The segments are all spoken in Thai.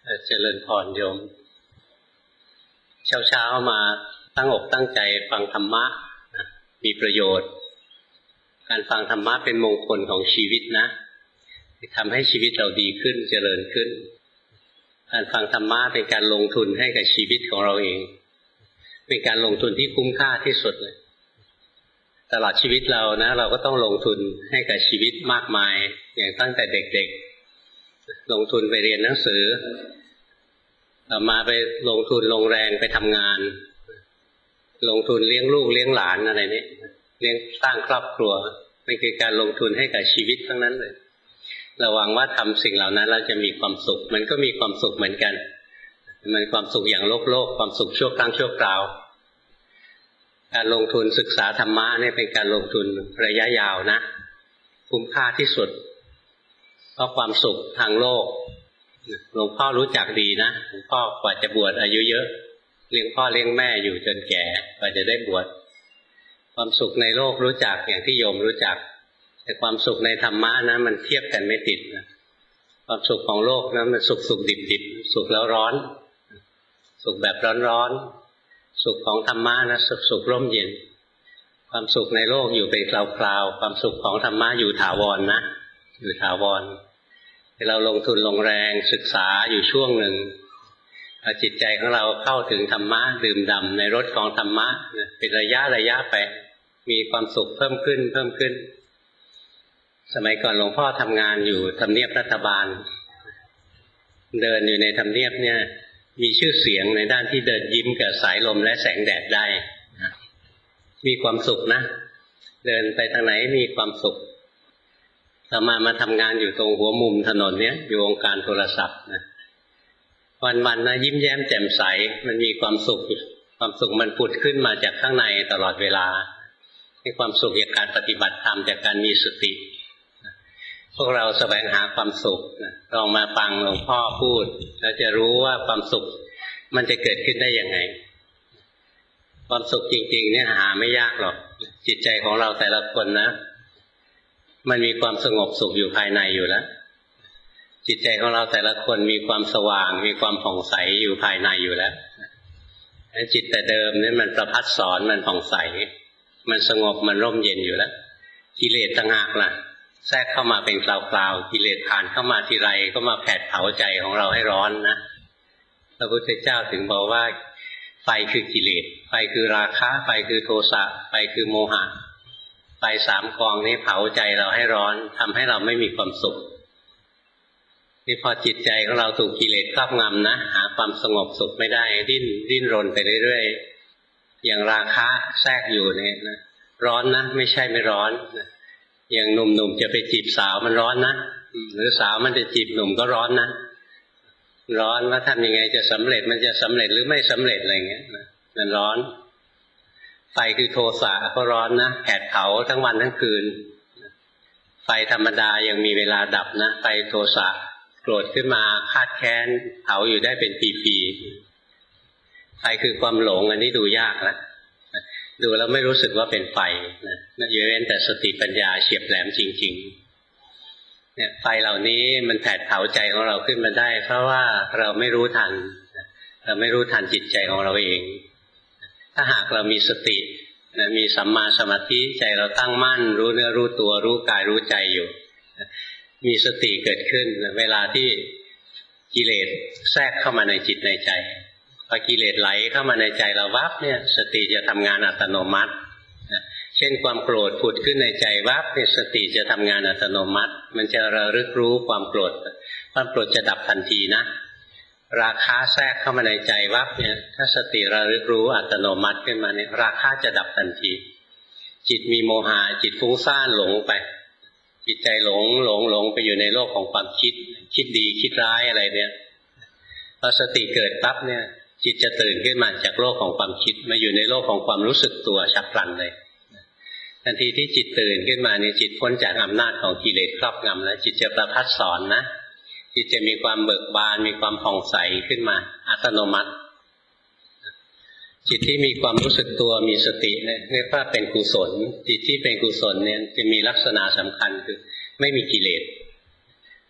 เจริญพรโยมเช้ามาตั้งอกตั้งใจฟังธรรมะมีประโยชน์การฟังธรรมะเป็นมงคลของชีวิตนะทำให้ชีวิตเราดีขึ้นเจริญขึ้นการฟังธรรมะเป็นการลงทุนให้กับชีวิตของเราเองเป็นการลงทุนที่คุ้มค่าที่สุดเลยตลอดชีวิตเรานะเราก็ต้องลงทุนให้กับชีวิตมากมายอย่างตั้งแต่เด็กๆลงทุนไปเรียนหนังสือต่อมาไปลงทุนลงแรงไปทำงานลงทุนเลี้ยงลูกเลี้ยงหลานอะไรนี้เลี้ยงสร้างครอบครัวมันคือการลงทุนให้กับชีวิตทั้งนั้นเลยระวังว่าทำสิ่งเหล่านั้นแล้วจะมีความสุขมันก็มีความสุขเหมือนกันมันความสุขอย่างโลกความสุขชั่วครั้งชั่วคราวการลงทุนศึกษาธรรมะนี่เป็นการลงทุนระยะยาวนะคุ้มค่าที่สุดเพราะความสุขทางโลกหลวงพ่อรู้จักดีนะหลวงพ่อกว่าจะบวชอายุเยอะเลี้ยงพ่อเลี้ยงแม่อยู่จนแก่กว่าจะได้บวชความสุขในโลกรู้จักอย่างที่โยมรู้จักแต่ความสุขในธรรมะนะมันเทียบกันไม่ติดนะความสุขของโลกนะมันสุขดิบสุขแล้วร้อนสุขแบบร้อนสุขของธรรมะนะสุขร่มเย็นความสุขในโลกอยู่เป็นคราวๆความสุขของธรรมะอยู่ถาวรนะอยู่ถาวรเราลงทุนลงแรงศึกษาอยู่ช่วงหนึ่งจิตใจของเราเข้าถึงธรรมะดื่มด่ำในรสของธรรมะเป็นระยะไปมีความสุขเพิ่มขึ้นสมัยก่อนหลวงพ่อทำงานอยู่ทำเนียบรัฐบาลเดินอยู่ในทำเนียบเนี่ยมีชื่อเสียงในด้านที่เดินยิ้มกับสายลมและแสงแดดได้มีความสุขนะเดินไปทางไหนมีความสุขต่อมาทำงานอยู่ตรงหัวมุมถนนเนี้ยอยู่องค์การโทรศัพท์นะวันนะยิ้มแย้มแจ่มใสมันมีความสุขมันผุดขึ้นมาจากข้างในตลอดเวลามีความสุขจากการปฏิบัติธรรมจากการมีสติพวกเราแสวงหาความสุขลองมาฟังหลวงพ่อพูดแล้วจะรู้ว่าความสุขมันจะเกิดขึ้นได้ยังไงความสุขจริงๆเนี่ยหาไม่ยากหรอกจิตใจของเราแต่ละคนนะมันมีความสงบสุขอยู่ภายในอยู่แล้วจิตใจของเราแต่ละคนมีความสว่างมีความผ่องใสอยู่ภายในอยู่แล้วจิตแต่เดิมนี่มันประภัสสรมันผ่องใสมันสงบมันร่มเย็นอยู่แล้วกิเลสต่างหากล่ะแทรกเข้ามาเป็นคราวๆกิเลสผ่านเข้ามาทีไรก็มาแผดเผาใจของเราให้ร้อนนะพระพุทธเจ้าถึงบอกว่าไฟคือกิเลสไฟคือราคะไฟคือโทสะไฟคือโมหะไฟสามกองนี้เผาใจเราให้ร้อนทำให้เราไม่มีความสุขนี่พอจิตใจของเราถูกกิเลสครอบงำนะหาความสงบสุขไม่ได้ดิ้นรนไปเรื่อยๆอย่างราคะแทรกอยู่เนี่ยนะร้อนนะไม่ใช่ไม่ร้อนอย่างหนุ่มๆจะไปจีบสาวมันร้อนนะหรือสาวมันจะจีบหนุ่มก็ร้อนนะร้อนว่าทำยังไงจะสำเร็จมันจะสำเร็จหรือไม่สำเร็จอะไรเงี้ยมันร้อนไฟคือโทสะก็ร้อนนะแผดเผาทั้งวันทั้งคืนไฟธรรมดายังมีเวลาดับนะไฟโทสะโกรธขึ้นมาคาดแค้นเผาอยู่ได้เป็นปีๆไฟคือความหลงอันนี้ดูยากนะดูแล้วไม่รู้สึกว่าเป็นไฟนะยกเว้นแต่สติปัญญาเฉียบแหลมจริงๆเนี่ยไฟเหล่านี้มันแผดเผาใจของเราขึ้นมาได้เพราะว่าเราไม่รู้ทันจิตใจของเราเองถ้าหากเรามีสติมีสัมมาสมาธิใจเราตั้งมั่นรู้เนื้อรู้ตัวรู้กายรู้ใจอยู่มีสติเกิดขึ้นเวลาที่กิเลสแทรกเข้ามาในจิตในใจพอกิเลสไหลเข้ามาในใจเราวับเนี่ยสติจะทำงานอัตโนมัติเช่นความโกรธผุดขึ้นในใจวับเนี่ยสติจะทำงานอัตโนมัติมันจะระลึกรู้ความโกรธจะดับทันทีนะราคะแทรกเข้ามาในใจวับเนี่ยถ้าสติระลึกรู้อัตโนมัติขึ้นมาเนี่ยราคะจะดับทันทีจิตมีโมหะจิตฟุ้งซ่านหลงไปจิตใจหลงไปอยู่ในโลกของความคิดดีคิดร้ายอะไรเนี่ยพอสติเกิดปั๊บเนี่ยจิตจะตื่นขึ้นมาจากโลกของความคิดมาอยู่ในโลกของความรู้สึกตัวฉับพลันเลยทันทีที่จิตตื่นขึ้นมาเนี่ยจิตพ้นจากอำนาจของกิเลสครอบงำแล้วจิตจะประภัสสรนะจิตจะมีความเบิกบานมีความผ่องใสขึ้นมาอัตโนมัติจิตที่มีความรู้สึกตัวมีสติเนี่ยเรียกว่าเป็นกุศลจิตที่เป็นกุศลเนี่ยจะมีลักษณะสำคัญคือไม่มีกิเลส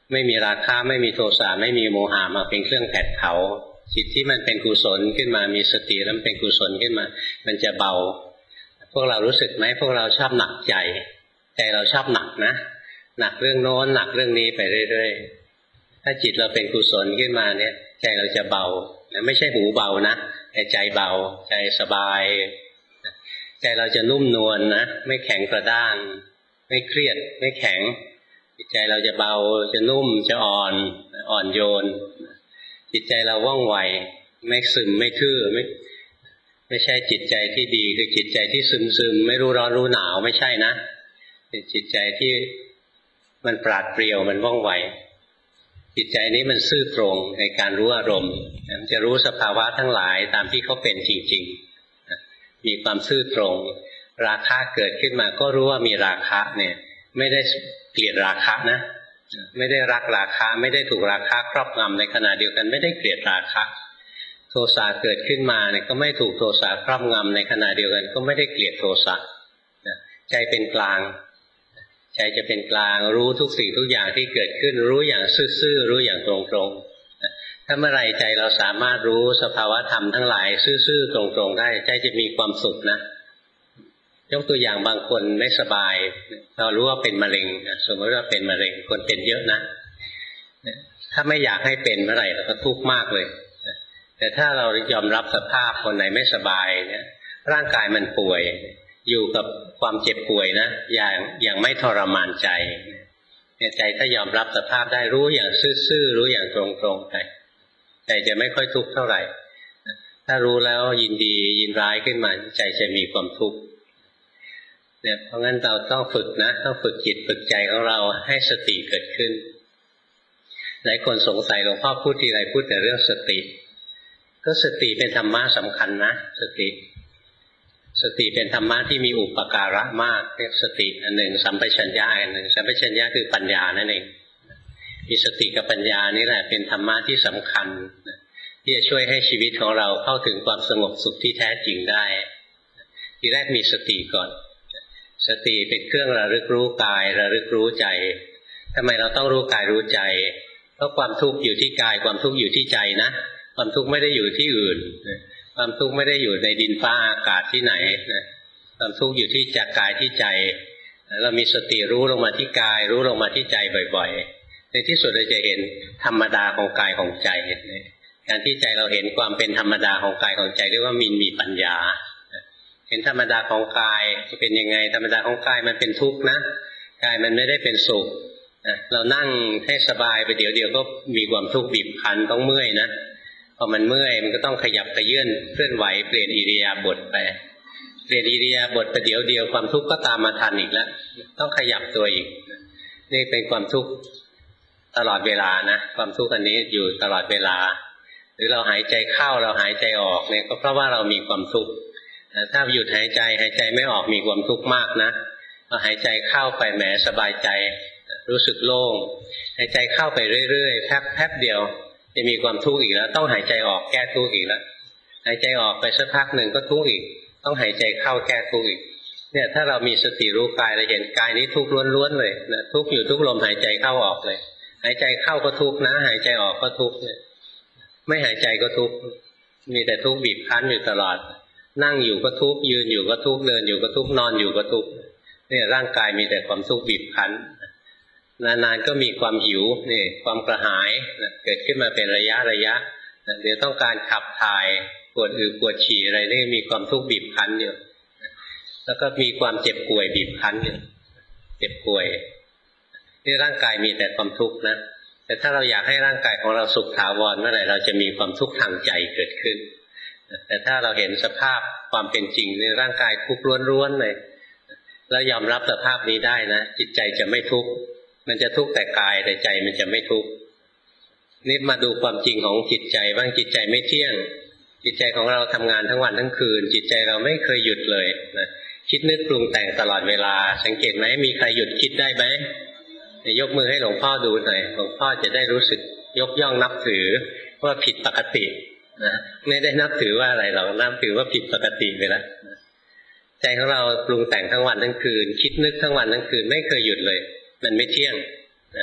ไม่มีราคะไม่มีโทสะไม่มีโมหะมาเป็นเครื่องแผดเผาจิตที่มันเป็นกุศลขึ้นมามีสติแล้วเป็นกุศลขึ้นมามันจะเบาพวกเรารู้สึกไหมพวกเราชอบหนักใจเราชอบหนักนะหนักเรื่องโน้นหนักเรื่องนี้ไปเรื่อยๆถ้าจิตเราเป็นกุศลขึ้นมาเนี่ยใจเราจะเบาไม่ใช่หูเบานะแต่ใจเบาใจสบายใจเราจะนุ่มนวลนะไม่แข็งกระด้างไม่เครียดไม่แข็งจิตใจเราจะเบาจะนุ่มจะอ่อนโยนจิตใจเราว่องไวไม่ซึมไม่ทื่อไม่ใช่จิตใจที่ดีคือจิตใจที่ซึมไม่รู้ร้อนรู้หนาวไม่ใช่นะเป็นจิตใจที่มันปราดเปรียวมันว่องไวจิตใจนี้มันซื่อตรงในการรู้อารมณ์มันจะรู้สภาวะทั้งหลายตามที่เขาเป็นจริงๆมีความซื่อตรงราคะเกิดขึ้นมาก็รู้ว่ามีราคะเนี่ยไม่ได้เกลียดราคะนะไม่ได้รักราคะไม่ได้ถูกราคะครอบงำในขณะเดียวกันไม่ได้เกลียดราคะโทสะเกิดขึ้นมาเนี่ยก็ไม่ถูกโทสะครอบงำในขณะเดียวกันก็ไม่ได้เกลียดโทสะใจเป็นกลางใจจะเป็นกลางรู้ทุกสิ่งทุกอย่างที่เกิดขึ้นรู้อย่างซื่อๆรู้อย่างตรงๆถ้าเมื่อไรใจเราสามารถรู้สภาวะธรรมทั้งหลายซื่อๆตรงๆได้ใจจะมีความสุขนะยกตัวอย่างบางคนไม่สบายเรารู้ว่าเป็นมะเร็งสมมติว่าเป็นมะเร็งคนเป็นเยอะนะถ้าไม่อยากให้เป็นเมื่อไหร่เราก็ทุกข์มากเลยแต่ถ้าเรายอมรับสภาพคนไหนไม่สบายเนี่ยร่างกายมันป่วยอยู่กับความเจ็บป่วยนะอย่างไม่ทรมานใจใจถ้ายอมรับสภาพได้รู้อย่างซื่อๆรู้อย่างตรงๆไปใจจะไม่ค่อยทุกข์เท่าไหร่ถ้ารู้แล้วยินดียินร้ายขึ้นมาใจจะมีความทุกข์เนี่ยเพราะงั้นเราต้องฝึกนะต้องฝึกจิตฝึกใจของเราให้สติเกิดขึ้นหลายคนสงสัยหลวงพ่อพูดทีไรพูดแต่เรื่องสติก็สติเป็นธรรมะสำคัญนะสติเป็นธรรมะที่มีอุปการะมากเรียกสติอันหนึ่งสัมปชัญญะอันหนึ่งสัมปชัญญะคือปัญญานั่นเองมีสติกับปัญญานี่แหละเป็นธรรมะที่สำคัญที่จะช่วยให้ชีวิตของเราเข้าถึงความสงบสุขที่แท้จริงได้ทีแรกมีสติก่อนสติเป็นเครื่องระลึกรู้กายระลึกรู้ใจทำไมเราต้องรู้กายรู้ใจเพราะความทุกข์อยู่ที่กายความทุกข์อยู่ที่ใจนะความทุกข์ไม่ได้อยู่ที่อื่นความทุกข์ไม่ได้อยู่ในดินฟ้าอากาศที่ไหนนะความทุกข์อยู่ที่จากกายที่ใจเรามีสติรู้ลงมาที่กายรู้ลงมาที่ใจบ่อยๆในที่สุดเราจะเห็นธรรมดาของกายของใจการที่ใจเราเห็นความเป็นธรรมดาของกายของใจเรียกว่ามีปัญญาเห็นธรรมดาของกายจะเป็นยังไงธรรมดาของกายมันเป็นทุกข์นะกายมันไม่ได้เป็นสุขเรานั่งให้สบายไปเดี๋ยวก็มีความทุกข์บีบคั้นต้องเมื่อยนะพอมันเมื่อยมันก็ต้องขยับขยื่นเคลื่อนไหวเปลี่ยนอิริยาบถไปเปลี่ยนอิริยาบถไปเดี๋ยวความทุกข์ก็ตามมาทันอีกแล้วต้องขยับตัวอีกนี่เป็นความทุกข์ตลอดเวลานะความทุกข์อันนี้อยู่ตลอดเวลาหรือเราหายใจเข้าเราหายใจออกเนี่ยก็เพราะว่าเรามีความทุกข์ถ้าหยุดหายใจไม่ออกมีความทุกข์มากนะพอหายใจเข้าไปแหมสบายใจรู้สึกโล่งหายใจเข้าไปเรื่อยๆแป๊บเดียวจะมีความทุกข์อีกแล้วต้องหายใจออกแก้ทุกข์อีกแล้วหายใจออกไปสักพักหนึ่งก็ทุกข์อีกต้องหายใจเข้าแก้ทุกข์อีกเนี่ยถ้าเรามีสติรู้กายเราเห็นกายนี้ทุกข์ล้วนๆเลยนะทุกข์อยู่ทุกลมหายใจเข้าออกเลยหายใจเข้าก็ทุกข์นะหายใจออกก็ทุกข์เนี่ยไม่หายใจก็ทุกข์มีแต่ทุกข์บีบคั้นอยู่ตลอดนั่งอยู่ก็ทุกข์ยืนอยู่ก็ทุกข์เดินอยู่ก็ทุกข์นอนอยู่ก็ทุกข์เนี่ยร่างกายมีแต่ความทุกข์บีบคั้นนานๆก็มีความหิวนี่ความกระหายเกิดขึ้นมาเป็นระยะเดี๋ยวต้องการขับถ่ายปวดปวดฉี่อะไรนี่มีความทุกข์บีบคั้นอยู่แล้วก็มีความเจ็บป่วยบีบคั้นอยู่เจ็บป่วยนี่ร่างกายมีแต่ความทุกข์นะแต่ถ้าเราอยากให้ร่างกายของเราสุขถาวรเมื่อไหร่เราจะมีความทุกข์ทางใจเกิดขึ้นแต่ถ้าเราเห็นสภาพความเป็นจริงในร่างกายทุกข์ล้วนๆเลยแล้วยอมรับสภาพนี้ได้นะจิตใจจะไม่ทุกข์มันจะทุกข์แต่กายแต่ใจมันจะไม่ทุกข์นี่มาดูความจริงของจิตใจบ้างจิตใจไม่เที่ยงจิตใจของเราทำงานทั้งวันทั้งคืนจิตใจเราไม่เคยหยุดเลยนะคิดนึกปรุงแต่งตลอดเวลาสังเกตไหมมีใครหยุดคิดได้ไหมยกมือให้หลวงพ่อดูหน่อยหลวงพ่อจะได้รู้สึกยกย่องนับถือว่าผิดปกตินะไม่ได้นับถือว่าอะไรหรอกนับถือว่าผิดปกติไปแล้วใจของเราปรุงแต่งทั้งวันทั้งคืนคิดนึกทั้งวันทั้งคืนไม่เคยหยุดเลยมันไม่เที่ยงนะ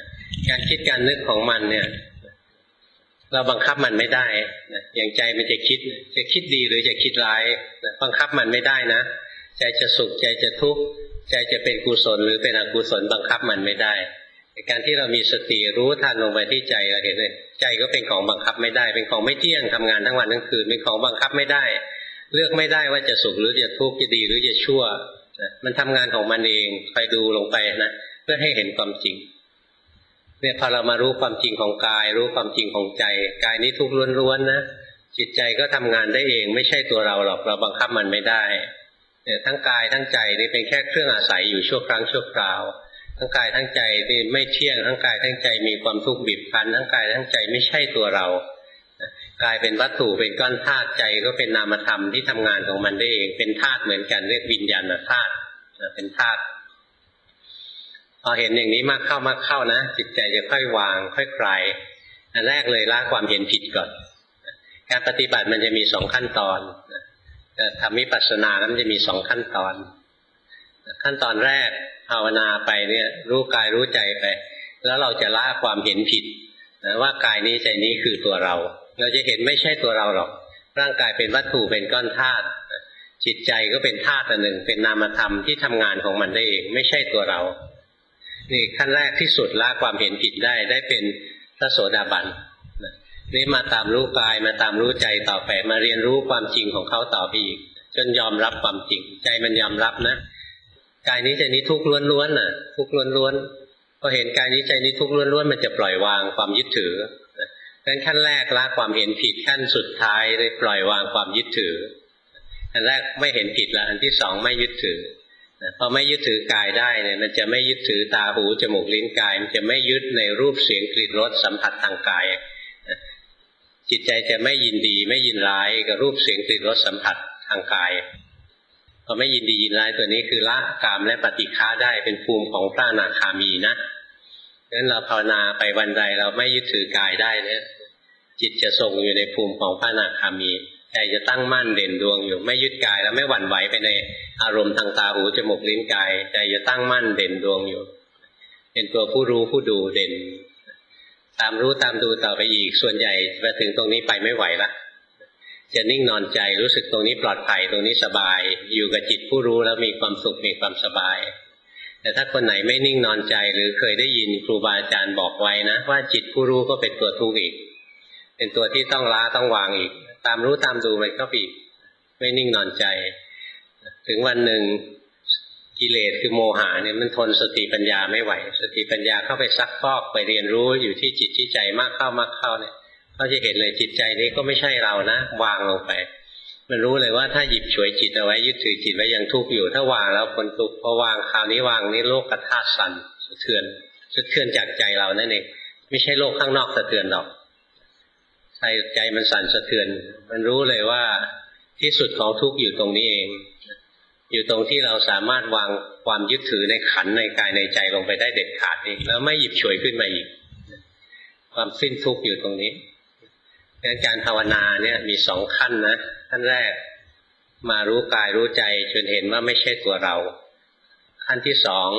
การคิดการนึกของมันเนี่ยเราบังคับมันไม่ได้นะอย่างใจมันจะคิดดีหรือจะคิดร้ายนะบังคับมันไม่ได้นะใจจะสุขใจจะทุกข์ใจจะเป็นกุศลหรือเป็นอกุศลบังคับมันไม่ได้การที่เรามีสติรู้ทันลงไปที่ใจเราเห็นเลยใจก็เป็นของบังคับไม่ได้เป็นของไม่เที่ยงทำงานทั้งวันทั้งคืนเป็นของบังคับไม่ได้เลือกไม่ได้ว่าจะสุขหรือจะทุกข์จะดีหรือจะชั่วมันทำงานของมันเองคอยดูลงไปนะเพื่อให้เห็นความจริงเนี่ยพอเรามารู้ความจริงของกายรู้ความจริงของใจกายนี้ทุกข์ล้วนๆนะจิตใจก็ทำงานได้เองไม่ใช่ตัวเราหรอกเราบังคับมันไม่ได้เนี่ยทั้งกายทั้งใจนี่เป็นแค่เครื่องอาศัยอยู่ชั่วครั้งชั่วคราวทั้งกายทั้งใจนี่ไม่เที่ยงทั้งกายทั้งใจมีความทุกข์บีบคั้นทั้งกายทั้งใจไม่ใช่ตัวเรากายเป็นวัตถุเป็นก้อนธาตุใจก็เป็นนามธรรมที่ทำงานของมันได้เองเป็นธาตุเหมือนกันเรียกวิญญาณธาตุเป็นธาตุพอเห็นอย่างนี้มากเข้านะจิตใจจะค่อยวางค่อยคลายอันแรกเลยละความเห็นผิดก่อนการปฏิบัติมันจะมี2ขั้นตอนทำวิปัสสนามันจะมี2ขั้นตอนขั้นตอนแรกภาวนาไปเนี่ยรู้กายรู้ใจไปแล้วเราจะละความเห็นผิดว่ากายนี้ใจนี้คือตัวเราจะเห็นไม่ใช่ตัวเราหรอกร่างกายเป็นวัตถุเป็นก้อนธาตุจิตใจก็เป็นธาตุอันหนึ่งเป็นนามธรรมที่ทำงานของมันได้เองไม่ใช่ตัวเรานี่ขั้นแรกที่สุดละความเห็นผิดได้เป็นพระโสดาบันนี่มาตามรู้กายมาตามรู้ใจต่อไปมาเรียนรู้ความจริงของเขาต่อไปอีกจนยอมรับความจริงใจมันยอมรับนะกายนี้ใจนี้ทุกข์ล้วนๆน่ะทุกข์ล้วนๆพอเห็นกายนี้ใจนี้ทุกข์ล้วนๆมันจะปล่อยวางความยึดถืองั้นขั้นแรกละความเห็นผิดขั้นสุดท้ายเลยปล่อยวางความยึดถืออันแรกไม่เห็นผิดแล้วอันที่สองไม่ยึดถือพอไม่ยึดถือกายได้เนี่ยมันจะไม่ยึดถือตาหูจมูกลิ้นกายมันจะไม่ยึดในรูปเสียงกลิ่นรสสัมผัสทางกายจิตใจจะไม่ยินดีไม่ยินร้ายกับรูปเสียงกลิ่นรสสัมผัสทางกายพอไม่ยินดียินร้ายตัวนี้คือละกามและปฏิฆะได้เป็นภูมิของพระอนาคามีนะงั้นเราภาวนาไปวันใดเราไม่ยึดถือกายได้เนี่ยจิตจะทรงอยู่ในภูมิของพระอนาคามีใจจะตั้งมั่นเด่นดวงอยู่ไม่ยึดกายแล้วไม่หวั่นไหวไปในอารมณ์ทางตาหูจมูกลิ้นกายใจจะตั้งมั่นเด่นดวงอยู่เป็นตัวผู้รู้ผู้ดูเด่นตามรู้ตามดูต่อไปอีกส่วนใหญ่มาถึงตรงนี้ไปไม่ไหวละจะนิ่งนอนใจรู้สึกตรงนี้ปลอดภัยตรงนี้สบายอยู่กับจิตผู้รู้แล้วมีความสุขมีความสบายแต่ถ้าคนไหนไม่นิ่งนอนใจหรือเคยได้ยินครูบาอาจารย์บอกไว้นะว่าจิตผู้รู้ก็เป็นตัวทุกข์อีกเป็นตัวที่ต้องละต้องวางอีกตามรู้ตามดูมันก็อีกไม่นิ่งนอนใจถึงวันหนึ่งกิเลสคือโมหะเนี่ยมันทนสติปัญญาไม่ไหวสติปัญญาเข้าไปซักฟอกไปเรียนรู้อยู่ที่จิตที่ใจมากเข้าเนี่ยเขาจะเห็นเลยจิตใจนี้ก็ไม่ใช่เรานะวางลงไปมันรู้เลยว่าถ้าหยิบฉวยจิตเอาไว้ยึดถือจิตไว้ยังทุกข์อยู่ถ้าวางแล้วพ้นทุกข์พอวางคราวนี้วางนี้โลกธาตุสั่นสะเทือนจากใจเรานั่นเองไม่ใช่โลกข้างนอกสะเทือนหรอกใจมันสั่นสะเทือนมันรู้เลยว่าที่สุดของทุกข์อยู่ตรงนี้เองอยู่ตรงที่เราสามารถวางความยึดถือในขันธ์ในกายในใจลงไปได้เด็ดขาดเองแล้วไม่หยิบฉวยขึ้นมาอีกความสิ้นทุกข์อยู่ตรงนี้งั้นการภาวนาเนี่ยมี2ขั้นนะขั้นแรกมารู้กายรู้ใจจนเห็นว่าไม่ใช่ตัวเราขั้นที่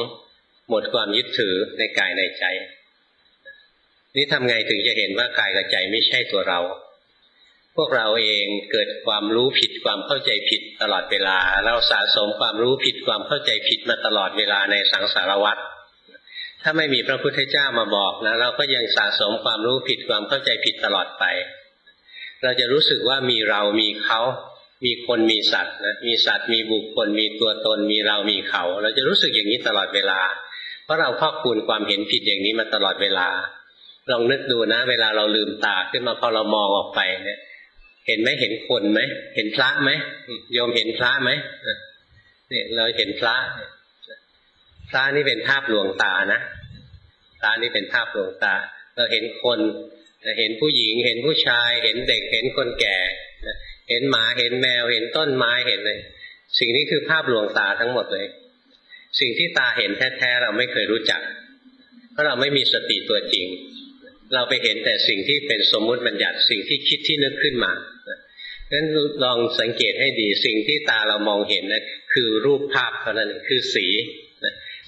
2หมดความยึดถือในกายในใจนี่ทำไงถึงจะเห็นว่ากายกับใจไม่ใช่ตัวเราพวกเราเองเกิดความรู้ผิดความเข้าใจผิดตลอดเวลาเราสะสมความรู้ผิดความเข้าใจผิดมาตลอดเวลาในสังสารวัฏถ้าไม่มีพระพุทธเจ้ามาบอกนะเราก็ยังสะสมความรู้ผิดความเข้าใจผิดตลอดไปเราจะรู้สึกว่ามีเรามีเขามีคนมีสัตว์นะมีสัตว์มีบุคคลมีตัวตนมีเรามีเขาเราจะรู้สึกอย่างนี้ตลอดเวลาเพราะเราพอกพูนความเห็นผิดอย่างนี้มาตลอดเวลาลองนึกดูนะเวลาเราลืมตาขึ้นมาพอเรามองออกไปเนี่ยเห็นไหมเห็นคนไหมเห็นพระไหมโยมเห็นพระไหมเนี่ยเราเห็นพระนี่เป็นภาพลวงตานะพระนี่เป็นภาพลวงตาเราเห็นคนเห็นผู้หญิงเห็นผู้ชายเห็นเด็กเห็นคนแก่เห็นหมาเห็นแมวเห็นต้นไม้เห็นเลยสิ่งนี้คือภาพลวงตาทั้งหมดเลยสิ่งที่ตาเห็นแท้ๆเราไม่เคยรู้จักเพราะเราไม่มีสติตัวจริงเราไปเห็นแต่สิ่งที่เป็นสมมุติบัญญัติสิ่งที่คิดที่นึกขึ้นมางั้นลองสังเกตให้ดีสิ่งที่ตาเรามองเห็นนะคือรูปภาพเท่านั้นคือสี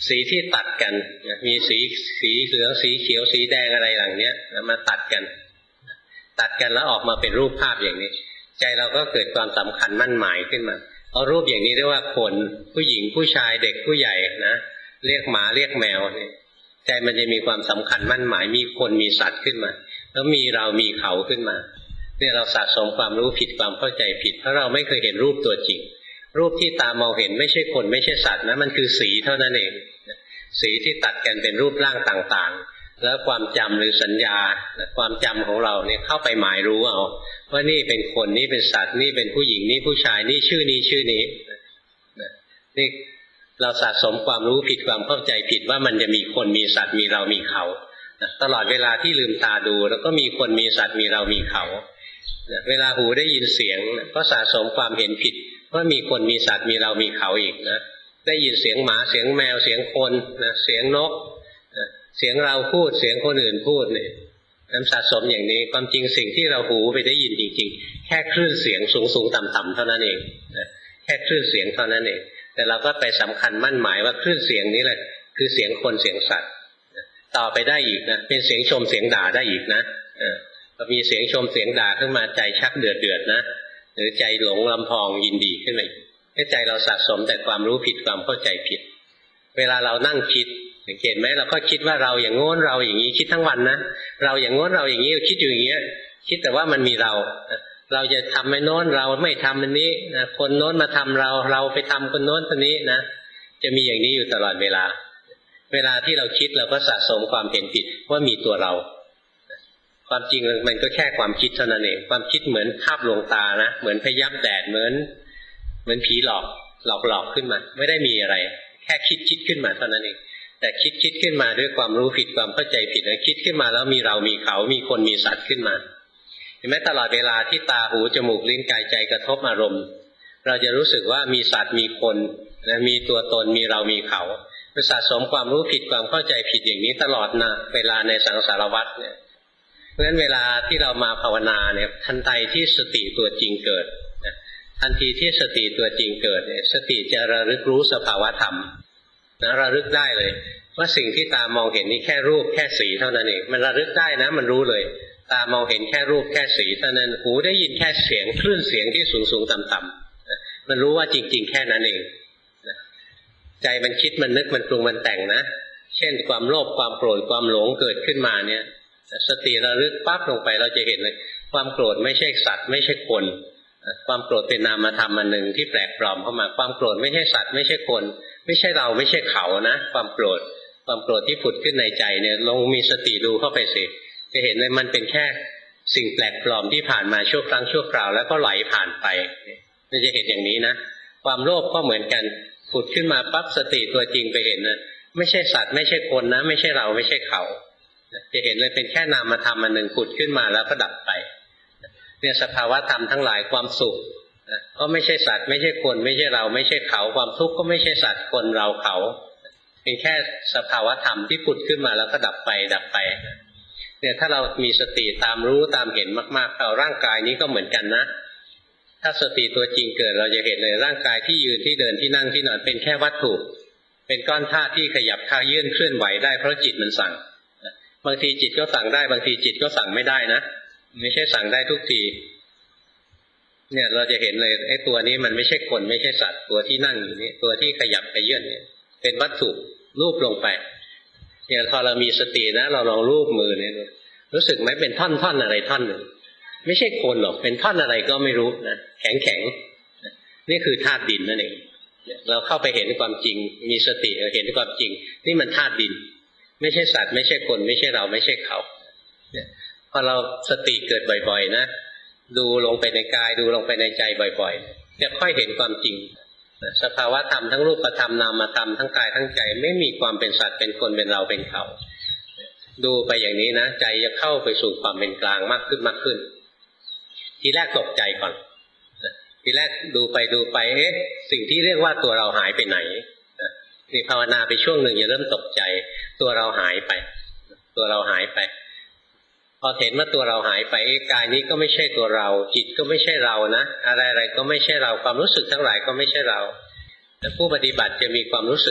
สีที่ตัดกันมีสีเหลืองสีเขียวสีแดงอะไรอย่างเนี้ยมาตัดกันแล้วออกมาเป็นรูปภาพอย่างนี้ใจเราก็เกิดความสำคัญมั่นหมายขึ้นมาเอารูปอย่างนี้เรียกว่าคนผู้หญิงผู้ชายเด็กผู้ใหญ่นะเรียกหมาเรียกแมวเนี่ยใจมันจะมีความสำคัญมั่นหมายมีคนมีสัตว์ขึ้นมาแล้วมีเรามีเขาขึ้นมาเนี่ยเราสะสมความรู้ผิดความเข้าใจผิดเพราะเราไม่เคยเห็นรูปตัวจริงรูปที่ตามองเห็นไม่ใช่คนไม่ใช่สัตว์นะมันคือสีเท่านั้นเองสีที่ตัดกันเป็นรูปร่างต่างๆแล้วความจำหรือสัญญาความจำของเราเนี่ยเข้าไปหมายรู้เอาว่านี่เป็นคนนี่เป็นสัตว์นี่เป็นผู้หญิงนี่ผู้ชายนี่ชื่อนี้ชื่อนี้นี่เราสะสมความรู้ผิดความเข้าใจผิดว่ามันจะมีคนมีสัตว์มีเรามีเขาตลอดเวลาที่ลืมตาดูแล้วก็มีคนมีสัตว์มีเรามีเขาเวลาหูได้ยินเสียงก็สะสมความเห็นผิดว่ามีคนมีสัตว์มีเรามีเขาอีกนะได้ยินเสียงหมาเสียงแมวเสียงคนนะเสียงนกเสียงเราพูดเสียงคนอื่นพูดเนี่ยนั้นสะสมอย่างนี้ความจริงสิ่งที่เราหูไปได้ยินจริงๆแค่คลื่นเสียงสูงๆต่ำๆเท่านั้นเองนะแค่คลื่นเสียงเท่านั้นเองแต่เราก็ไปสำคัญมั่นหมายว่าคลื่นเสียงนี้แหละคือเสียงคนเสียงสัตว์ต่อไปได้อีกนะเป็นเสียงชมเสียงด่าได้อีกนะพอมีเสียงชมเสียงด่าขึ้นมาใจชักเดือดนะหรือใจหลงลำพองยินดีขึ้นมาให้ใจเราสะสมแต่ความรู้ผิดความเข้าใจผิดเวลาเรานั่งคิดสังเกตไหมเราก็คิดว่าเราอย่างโน้นเราอย่างนี้คิดทั้งวันนะเราอย่างโน้นเราอย่างนี้คิดอยู่อย่างเงี้ยคิดแต่ว่ามันมีเราจะทำไอ้โน้นเราไม่ทำอันนี้นะคนโน้นมาทำเราไปทำคนโน้นคนนี้นะจะมีอย่างนี้อยู่ตลอดเวลาที่เราคิดเราก็สะสมความเห็นผิดว่ามีตัวเราความจริงมันก็แค่ความคิดเท่านั้นเองความคิดเหมือนภาพลวงตานะเหมือนพยับแดดเหมือนผีหลอกขึ้นมาไม่ได้มีอะไรแค่คิดขึ้นมาเท่านั้นเองแต่คิดขึ้นมาด้วยความรู้ผิดความเข้าใจผิดนะคิดขึ้นมาแล้วมีเรามีเขามีคนมีสัตว์ขึ้นมาเห็นไหมตลอดเวลาที่ตาหูจมูกลิ้นกายใจกระทบอารมณ์เราจะรู้สึกว่ามีสัตว์มีคนนะมีตัวตนมีเรามีเขาสะสมความรู้ผิดความเข้าใจผิดอย่างนี้ตลอดนะเวลาในสังสารวัฏเนี่ยเพราะฉะนั้นเวลาที่เรามาภาวนาเนี่ยทันใดที่สติตัวจริงเกิดทันทีที่สติตัวจริงเกิดเนี่ยสติจะระลึกรู้สภาวะธรรมนะระลึกได้เลยว่าสิ่งที่ตามองเห็นนี่แค่รูปแค่สีเท่านั้นเองมันระลึกได้นะมันรู้เลยตามองเห็นแค่รูปแค่สีเท่านั้นหูได้ยินแค่เสียงคลื่นเสียงที่สูงต่ำๆมันรู้ว่าจริงๆแค่นั้นเองใจมันคิดมันนึกมันปรุงมันแต่งนะเช่นความโลภความโกรธความหลงเกิดขึ้นมาเนี่ยสติระลึกปั๊บลงไปเราจะเห็นเลยความโกรธไม่ใช่สัตว์ไม่ใช่คนความโกรธเป็นนามธรรมอันหนึ่งที่แปลกปลอมเข้ามาความโกรธไม่ใช่สัตว์ไม่ใช่คนไม่ใช่เราไม่ใช่เขานะความโกรธที่ผุดขึ้นในใจเนี่ยลองมีสติดูเข้าไปสิจะเห็นเลยมันเป็นแค่สิ่งแปลกปลอมที่ผ่านมาชั่วครั้งชั่วคราวแล้วก็ไหลผ่านไปเราจะเห็นอย่างนี้นะความโลภก็เหมือนกันผุดขึ้นมาปั๊บสติตัวจริงไปเห็นนะไม่ใช่สัตว์ไม่ใช่คนนะไม่ใช่เราไม่ใช่เขาจะเห็นเลยเป็นแค่นามธรรมอันหนึ่งผุดขึ้นมาแล้วก็ดับไปเนี่ยสภาวะธรรมทั้งหลายความสุขก็ไม่ใช่สัตว์ไม่ใช่คนไม่ใช่เราไม่ใช่เขาความทุกข์ก็ไม่ใช่สัตว์คนเราเขาเป็นแค่สภาวะธรรมที่ผุดขึ้นมาแล้วก็ดับไปเนี่ยถ้าเรามีสติตามรู้ตามเห็นมากๆเอาร่างกายนี้ก็เหมือนกันนะถ้าสติตัวจริงเกิดเราจะเห็นเลยร่างกายที่ยืนที่เดินที่นั่งที่นอนเป็นแค่วัตถุเป็นก้อนธาตุที่ขยับท่ายื่นเคลื่อนไหวได้เพราะจิตมันสั่งบางทีจิตก็สั่งได้บางทีจิตก็สั่งไม่ได้นะไม่ใช่สั่งได้ทุกทีเนี่ยเราจะเห็นเลยไอ้ตัวนี้มันไม่ใช่คนไม่ใช่สัตว์ตัวที่นั่งอยู่นี่ตัวที่ขยับขยื่นเนี่ยเป็นวัตถุรูปลงไปเนี่ยพอเรามีสตินะเราลองรูปมือเนี่ยรู้สึกไหมเป็นท่อนๆอะไรท่อนหนึ่งไม่ใช่คนหรอกเป็นท่อนอะไรก็ไม่รู้นะแข็งนี่คือธาตุดินนั่นเองเราเข้าไปเห็นความจริงมีสติเห็นความจริงนี่มันธาตุดินไม่ใช่สัตว์ไม่ใช่คนไม่ใช่เราไม่ใช่เขาพอเราสติเกิดบ่อยๆนะดูลงไปในกายดูลงไปในใจบ่อยๆจะค่อยเห็นความจริงสภาวะธรรมทั้งรูปธรรมนามธรรมทั้งกายทั้งใจไม่มีความเป็นสัตว์เป็นคนเป็นเราเป็นเขาดูไปอย่างนี้นะใจจะเข้าไปสู่ความเป็นกลางมากขึ้นทีแรกตกใจก่อนทีแรกดูไปสิ่งที่เรียกว่าตัวเราหายไปไหนนี่ภาวนาไปช่วงหนึ่งจะเริ่มตกใจตัวเราหายไปพอเห็นว่าตัวเราหายไปกายนี้ก็ไม่ใช่ตัวเราจิตก็ไม่ใช่เรานะอะไรก็ไม่ใช่เราความรู้สึกทั้งหลายก็ไม่ใช่เราแต่ผู้ปฏิบัติจะมีความรู้สึก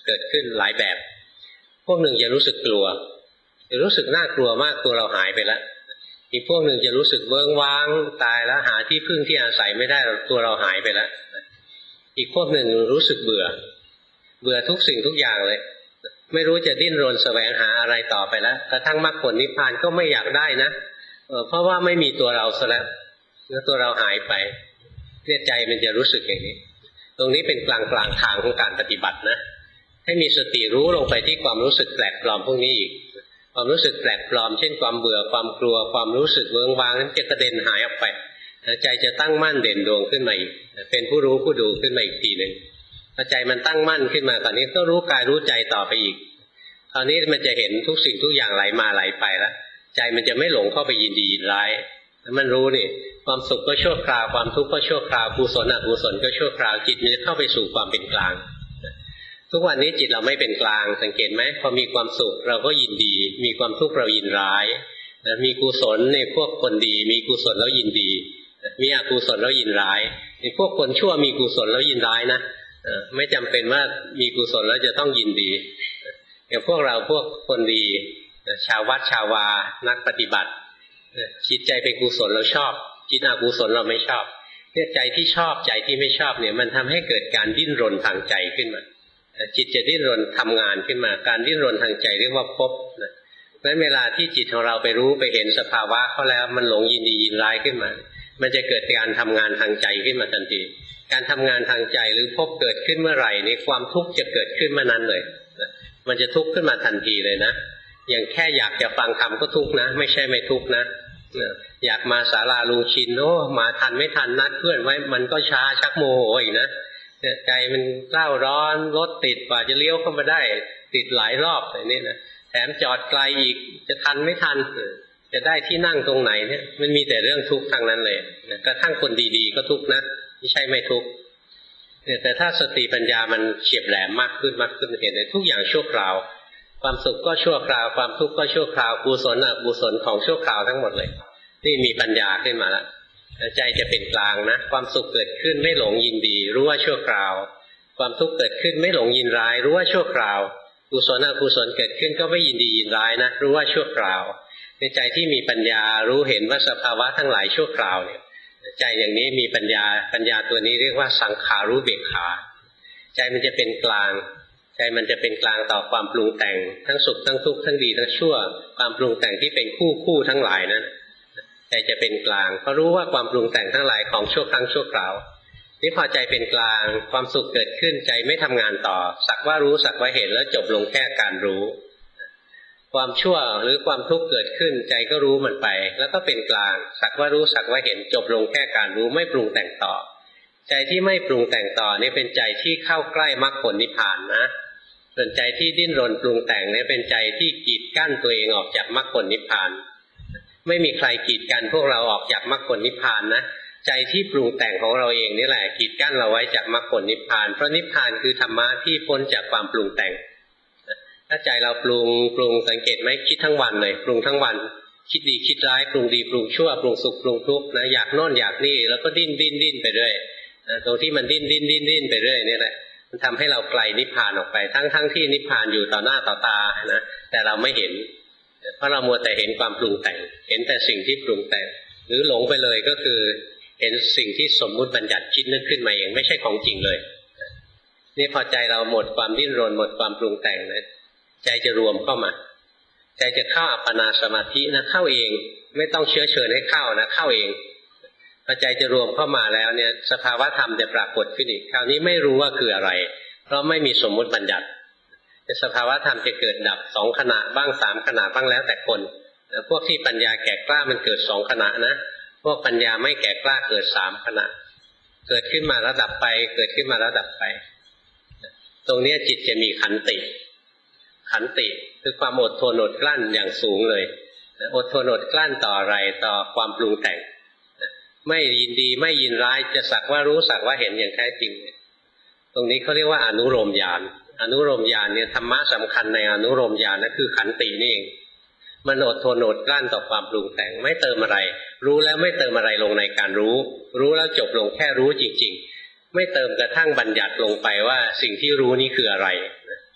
เกิดขึ้นหลายแบบพวกหนึ่งจะรู้สึกกลัวจะรู้สึกน่ากลัวมากตัวเราหายไปแล้วอีกพวกหนึ่งจะรู้สึกเวิ้งว้างตายแล้วหาที่พึ่งที่อาศัยไม่ได้ตัวเราหายไปแล้วอีกพวกหนึ่งรู้สึกเบื่อทุกสิ่งทุกอย่างเลยไม่รู้จะดิ้นรนแสวงหาอะไรต่อไปแล้วกระทั่งมรรคผลนิพพานก็ไม่อยากได้นะเพราะว่าไม่มีตัวเราซะแล้วตัวเราหายไปเนี่ยใจมันจะรู้สึกอย่างนี้ตรงนี้เป็นกลางทางของการปฏิบัตินะให้มีสติรู้ลงไปที่ความรู้สึกแปลกปลอมพวกนี้อีกความรู้สึกแปลกปลอมเช่นความเบื่อความกลัวความรู้สึกเวิ้งว้างนั้นจะกระเด็นหายออกไปใจจะตั้งมั่นเด่นดวงขึ้นมาอีกเป็นผู้รู้ผู้ดูขึ้นมาอีกทีหนึ่งพอใจมันตั้งมั่นขึ้นมาตอนนี้ก็รู้กายรู้ใจต่อไปอีกคราวนี้มันจะเห็นทุกสิ่งทุกอย่างไหลมาไหลไปแล้วใจมันจะไม่หลงเข้าไปยินดียินร้ายมันรู้นี่ความสุขก็ชั่วคราวความทุกข์ก็ชั่วคราวกุศลอกุศลก็ชั่วคราวจิตมันจะเข้าไปสู่ความเป็นกลางทุกวันนี้จิตเราไม่เป็นกลางสังเกตไหมพอมีความสุขเราก็ยินดีมีความทุกข์เรายินร้ายมีกุศลในพวกคนดีมีกุศลแล้วยินดีมีอกุศลแล้วยินร้ายในพวกคนชั่วมีกุศลแล้วยินร้ายนะไม่จำเป็นว่ามีกุศลแล้วจะต้องยินดีอย่างพวกเราพวกคนดีชาววัดชาววานักปฏิบัติจิตใจเป็นกุศลเราชอบจิตอกุศลเราไม่ชอบเนี่ยใจที่ชอบใจที่ไม่ชอบเนี่ยมันทำให้เกิดการดิ้นรนทางใจขึ้นมาจิตจะดิ้นรนทำงานขึ้นมาการดิ้นรนทางใจเรียกว่าภพนะเพราะฉะนั้นเวลาที่จิตของเราไปรู้ไปเห็นสภาวะเขาแล้วมันหลงยินดียินร้ายขึ้นมามันจะเกิดการทำงานทางใจขึ้นมาทันทีการทำงานทางใจหรือภพเกิดขึ้นเมื่อไหร่นี่ความทุกข์จะเกิดขึ้นเมื่อนั้นเลยมันจะทุกข์ขึ้นมาทันทีเลยนะอย่างแค่อยากจะฟังธรรมก็ทุกข์นะไม่ใช่ไม่ทุกข์นะอยากมาศาลาลุงชินโอ้มาทันไม่ทันนัดเพื่อนไว้มันก็ช้าชักโมโหอีกนะใจมันเร่าร้อนรถติดกว่าจะเลี้ยวเข้ามาได้ติดหลายรอบอย่างนี้นะแถมจอดไกลอีกจะทันไม่ทันจะได้ที่นั่งตรงไหนเนี่ยมันมีแต่เรื่องทุกข์ทางนั้นเลยกระทั่งคนดีๆก็ทุกข์นะไม่ใช่ไม่ทุกข์แต่ถ้าสติปัญญามันเฉียบแหลมมากขึ้นเห็นเลยทุกอย่างชั่วคราวความสุขก็ชั่วคราวความทุกข์ก็ชั่วคราวกุศลอกุศลของชั่วคราวทั้งหมดเลยนี่มีปัญญาขึ้นมาแล้วใจจะเป็นกลางนะความสุขเกิดขึ้นไม่หลงยินดีรู้ว่าชั่วคราวความทุกข์เกิดขึ้นไม่หลงยินร้ายรู้ว่าชั่วคราวกุศลอกุศลเกิดขึ้นก็ไม่ยินดียินร้ายนะรู้ว่าชั่วคราวในใจที่มีปัญญารู้เห็นว่าสภาวะทั้งหลายชั่วคราวเนี่ยใจอย่างนี้มีปัญญาตัวนี้เรียกว่าสังขารุเบกขาใจมันจะเป็นกลางใจมันจะเป็นกลางต่อความปรุงแต่งทั้งสุขทั้งทุกข์ทั้งดีทั้งชั่วความปรุงแต่งที่เป็นคู่ทั้งหลายนั้นใจจะเป็นกลางเพราะรู้ว่าความปรุงแต่งทั้งหลายของชั่วครั้งชั่วคราวนี่พอใจเป็นกลางความสุขเกิดขึ้นใจไม่ทำงานต่อสักว่ารู้สักว่าเห็นแล้วจบลงแค่การรู้ความชั่วหรือความทุกข์เกิดขึ้นใจก็รู้มันไปแล้วก็เป็นกลางสักว่ารู้สักว่าเห็นจบลงแค่การรู้ไม่ปรุงแต่งต่อใจที่ไม่ปรุงแต่งต่อนี่เป็นใจที่เข้าใกล้มรรคผลนิพพานนะส่วนใจที่ดิ้นรนปรุงแต่งนี่เป็นใจที่กีดกั้นตัวเองออกจากมรรคผลนิพพานไม่มีใครกีดกันพวกเราออกจากมรรคผลนิพพานนะใจที่ปรุงแต่งของเราเองนี่แหละกีดกั้นเราไว้จากมรรคผลนิพพานเพราะนิพพานคือธรรมะที่พ้นจากความปรุงแต่งถ้าใจเราปรุงสังเกตไหมคิดทั้งวันเลยปรุงทั้งวันคิดดีคิดร้ายปรุงดีปรุงชั่วปรุงสุขปรุงทุกข์นะอยากโน่นอยากนี่แล้วก็ดิ้นไปเรื่อยตรงที่มันดิ้นไปเรื่อยนี่แหละมันทำให้เราไกลนิพพานออกไปทั้งที่นิพพานอยู่ต่อหน้าต่อตานะแต่เราไม่เห็นเพราะเรามัวแต่เห็นความปรุงแต่งเห็นแต่สิ่งที่ปรุงแต่งหรือหลงไปเลยก็คือเห็นสิ่งที่สมมุติบัญญัติคิดนึกขึ้นมาเองไม่ใช่ของจริงเลยนี่พอใจเราหมดความดิ้นรนหมดความปรุงแต่งนะใจจะรวมเข้ามาใจจะเข้าอัปปนาสมาธินะเข้าเองไม่ต้องเชื้อเชิญให้เข้านะเข้าเองพอใจจะรวมเข้ามาแล้วเนี่ยสภาวะธรรมจะปรากฏขึ้นอีกคราวนี้ไม่รู้ว่าคืออะไรเพราะไม่มีสมมุติบัญญัติสภาวะธรรมจะเกิดดับ2ขณะบ้าง3ขณะบ้างแล้วแต่คนพวกที่ปัญญาแก่กล้ามันเกิด2ขณะนะพวกปัญญาไม่แก่กล้าเกิด3ขณะเกิดขึ้นมาแล้วดับไปเกิดขึ้นมาแล้วดับไปตรงนี้จิตจะมีขันติคือความอดทนอดกลั้นอย่างสูงเลยอดทนอดกลั้นต่ออะไรต่อความปรุงแต่งไม่ยินดีไม่ยินร้ายจะสักว่ารู้สักว่าเห็นอย่างแท้จริงตรงนี้เขาเรียกว่าอนุโลมญาณเนี่ยธรรมะสำคัญในอนุโลมญาณนั่นคือขันตินี่เองมันอดทนอดกลั้นต่อความปรุงแต่งไม่เติมอะไรรู้แล้วไม่เติมอะไรลงในการรู้แล้วจบลงแค่รู้จริงๆไม่เติมกระทั่งบัญญัติลงไปว่าสิ่งที่รู้นี่คืออะไร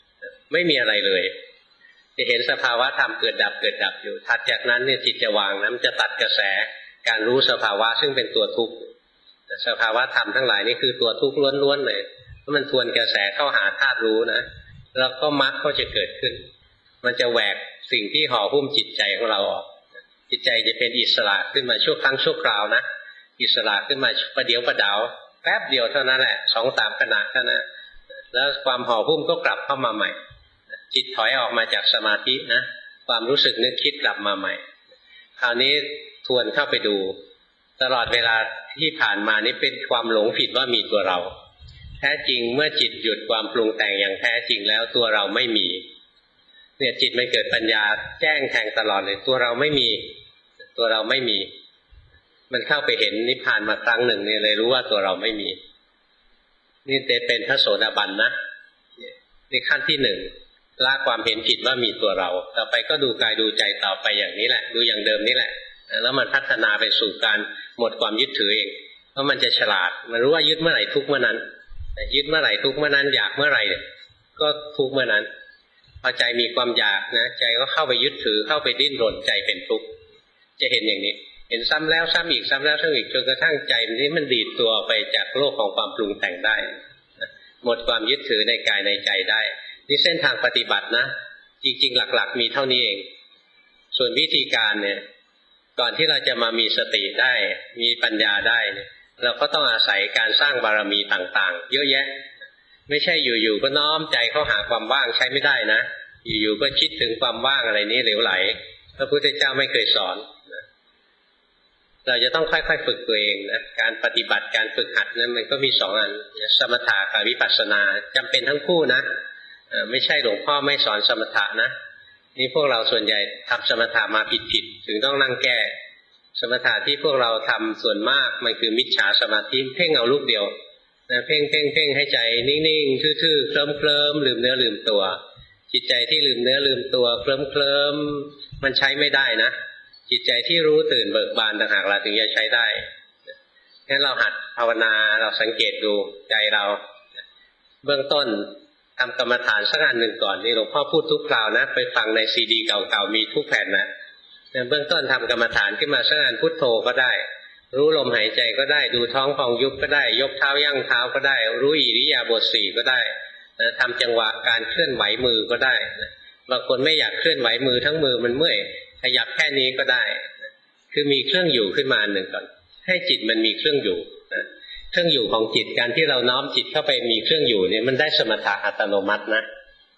ไม่มีอะไรเลยจะเห็นสภาวะธรรมเกิดดับเกิดดับอยู่ถัดจากนั้นเนี่ยจิตจะวางนะมันจะตัดกระแสการรู้สภาวะซึ่งเป็นตัวทุกข์สภาวะธรรมทั้งหลายนี่คือตัวทุกข์ล้วนๆเลยถ้ามันทวนกระแสเข้าหาธาตุรู้นะแล้วก็มรรคก็จะเกิดขึ้นมันจะแหวกสิ่งที่ห่อหุ้มจิตใจของเราออกจิตใจจะเป็นอิสระขึ้นมาชั่วครั้งชั่วคราวนะอิสระขึ้นมาประเดี๋ยวประดาวแป๊บเดียวเท่านั้นแหละ 2-3 ขณะเท่านั้นแล้วความห่อหุ้มก็กลับเข้ามาใหม่จิตถอยออกมาจากสมาธินะความรู้สึกนึกคิดกลับมาใหม่คราวนี้ทวนเข้าไปดูตลอดเวลาที่ผ่านมานี้เป็นความหลงผิดว่ามีตัวเราแท้จริงเมื่อจิตหยุดความปรุงแต่งอย่างแท้จริงแล้วตัวเราไม่มีเนี่ยจิตมันเกิดปัญญาแจ้งแทงตลอดเลยตัวเราไม่มีตัวเราไม่มีมันเข้าไปเห็นนิพพานมาครั้งหนึ่งเนี่ยเลยรู้ว่าตัวเราไม่มีนี่เป็นพระโสดาบันนะนี่ขั้นที่ 1ละความเห็นผิดว่ามีตัวเราต่อไปก็ดูกายดูใจต่อไปอย่างนี้แหละดูอย่างเดิมนี่แหละแล้วมันพัฒนาไปสู่การหมดความยึดถือเองเพราะมันจะฉลาดมันรู้ว่ายึดเมื่อไหร่ทุกเมื่อนั้นยึดเมื่อไหร่ทุกเมื่อนั้นอยากเมื่อไหร่ก็ทุกเมื่อนั้นพอใจมีความอยากนะใจก็เข้าไปยึดถือเข้าไปดิ้นรนใจเป็นทุกข์จะเห็นอย่างนี้เห็นซ้ำแล้วซ้ำอีกซ้ำแล้วซ้ำอีกจนกระทั่งใจนี้มันดีดตัวไปจากโลกของความปรุงแต่งได้หมดความยึดถือในกายในใจได้นี่เส้นทางปฏิบัตินะจริงๆหลักๆมีเท่านี้เองส่วนวิธีการเนี่ยก่อนที่เราจะมามีสติได้มีปัญญาได้เราก็ต้องอาศัยการสร้างบารมีต่างๆเยอะแยะไม่ใช่อยู่ๆก็น้อมใจเข้าหาความว่างใช้ไม่ได้นะอยู่ๆก็คิดถึงความว่างอะไรนี้เหลวไหลพระพุทธเจ้าไม่เคยสอนเราจะต้องค่อยๆฝึกตัวเองนะการปฏิบัติการฝึกหัดนั้นมันก็มี2 อันสมถะกับวิปัสสนาจำเป็นทั้งคู่นะไม่ใช่หลวงพ่อไม่สอนสมถะนะนี่พวกเราส่วนใหญ่ทำสมถะมาผิดถึงต้องนั่งแก้สมถะที่พวกเราทำส่วนมากมันคือมิจฉาสมาธิเพ่งเอาลูกเดียวนะเพ่งให้ใจนิ่งๆทื่อๆเคลิ้มลืมเนื้อลืมตัวจิตใจที่ลืมเนื้อลืมตัวเคลิ้มมันใช้ไม่ได้นะจิตใจที่รู้ตื่นเบิกบานต่างหากเราถึงจะใช้ได้งั้นเราหัดภาวนาเราสังเกตดูใจเราเบื้องต้นทำกรรมฐานสักอันหนึ่งก่อนนี่หลวงพ่อพูดทุกคราวนะไปฟังในซีดีเก่าๆมีทุกแผ่นนะเบื้องต้นทำกรรมฐานขึ้นมาสักอันพุทโธก็ได้รู้ลมหายใจก็ได้ดูท้องพองยุบก็ได้ยกเท้ายั่งเท้าก็ได้รู้อิริยาบถ4ก็ได้ทำจังหวะการเคลื่อนไหวมือก็ได้บางคนไม่อยากเคลื่อนไหวมือทั้งมือมันเมื่อยขยับแค่นี้ก็ได้คือมีเครื่องอยู่ขึ้นมาหนึ่งก่อนให้จิตมันมีเครื่องอยู่เครื่องอยู่ของจิตการที่เราน้อมจิตเข้าไปมีเครื่องอยู่เนี่ยมันได้สมถะอัตโนมัตินะ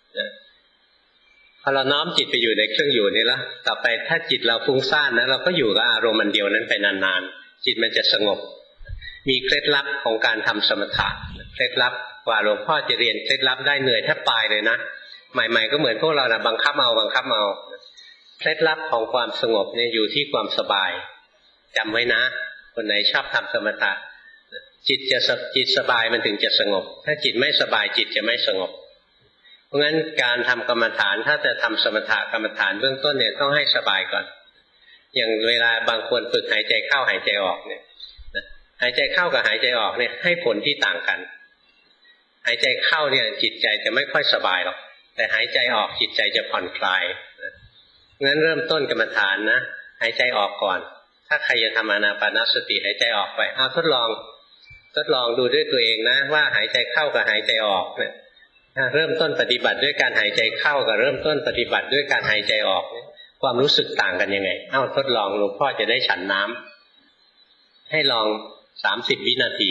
พอเราน้อมจิตไปอยู่ในเครื่องอยู่นี่แล้วต่อไปถ้าจิตเราฟุ้งซ่านนะเราก็อยู่กับอารมณ์มันเดียวนั้นไปนานๆจิตมันจะสงบมีเคล็ดลับของการทำสมถะเคล็ดลับกว่าหลวงพ่อจะเรียนเคล็ดลับได้เหนื่อยแทบตายเลยนะใหม่ๆก็เหมือนพวกเรานะบังคับเอาเคล็ดลับของความสงบเนี่ยอยู่ที่ความสบายจำไว้นะคนไหนชอบทำสมถะจิตสบายมันถึงจะสงบถ้าจิตไม่สบายจิตจะไม่สงบเพราะงั้นการทำกรรมฐานถ้าจะทำสมถะกรรมฐานเบื้องต้นเนี่ยต้องให้สบายก่อนอย่างเวลาบางคนฝึกหายใจเข้าหายใจออกเนี่ยหายใจเข้ากับหายใจออกเนี่ยให้ผลที่ต่างกันหายใจเข้าเนี่ยจิตใจจะไม่ค่อยสบายหรอกแต่หายใจออกจิตใจจะผ่อนคลายงั้นเริ่มต้นกรรมฐานนะหายใจออกก่อนถ้าใครจะทำอานาปานสติหายใจออกไปทดลองดูด้วยตัวเองนะว่าหายใจเข้ากับหายใจออกเนี่ยเริ่มต้นปฏิบัติด้วยการหายใจเข้ากับเริ่มต้นปฏิบัติด้วยการหายใจออกความรู้สึกต่างกันยังไงทดลองหลวงพ่อจะได้ฉันน้ำให้ลอง30 วินาที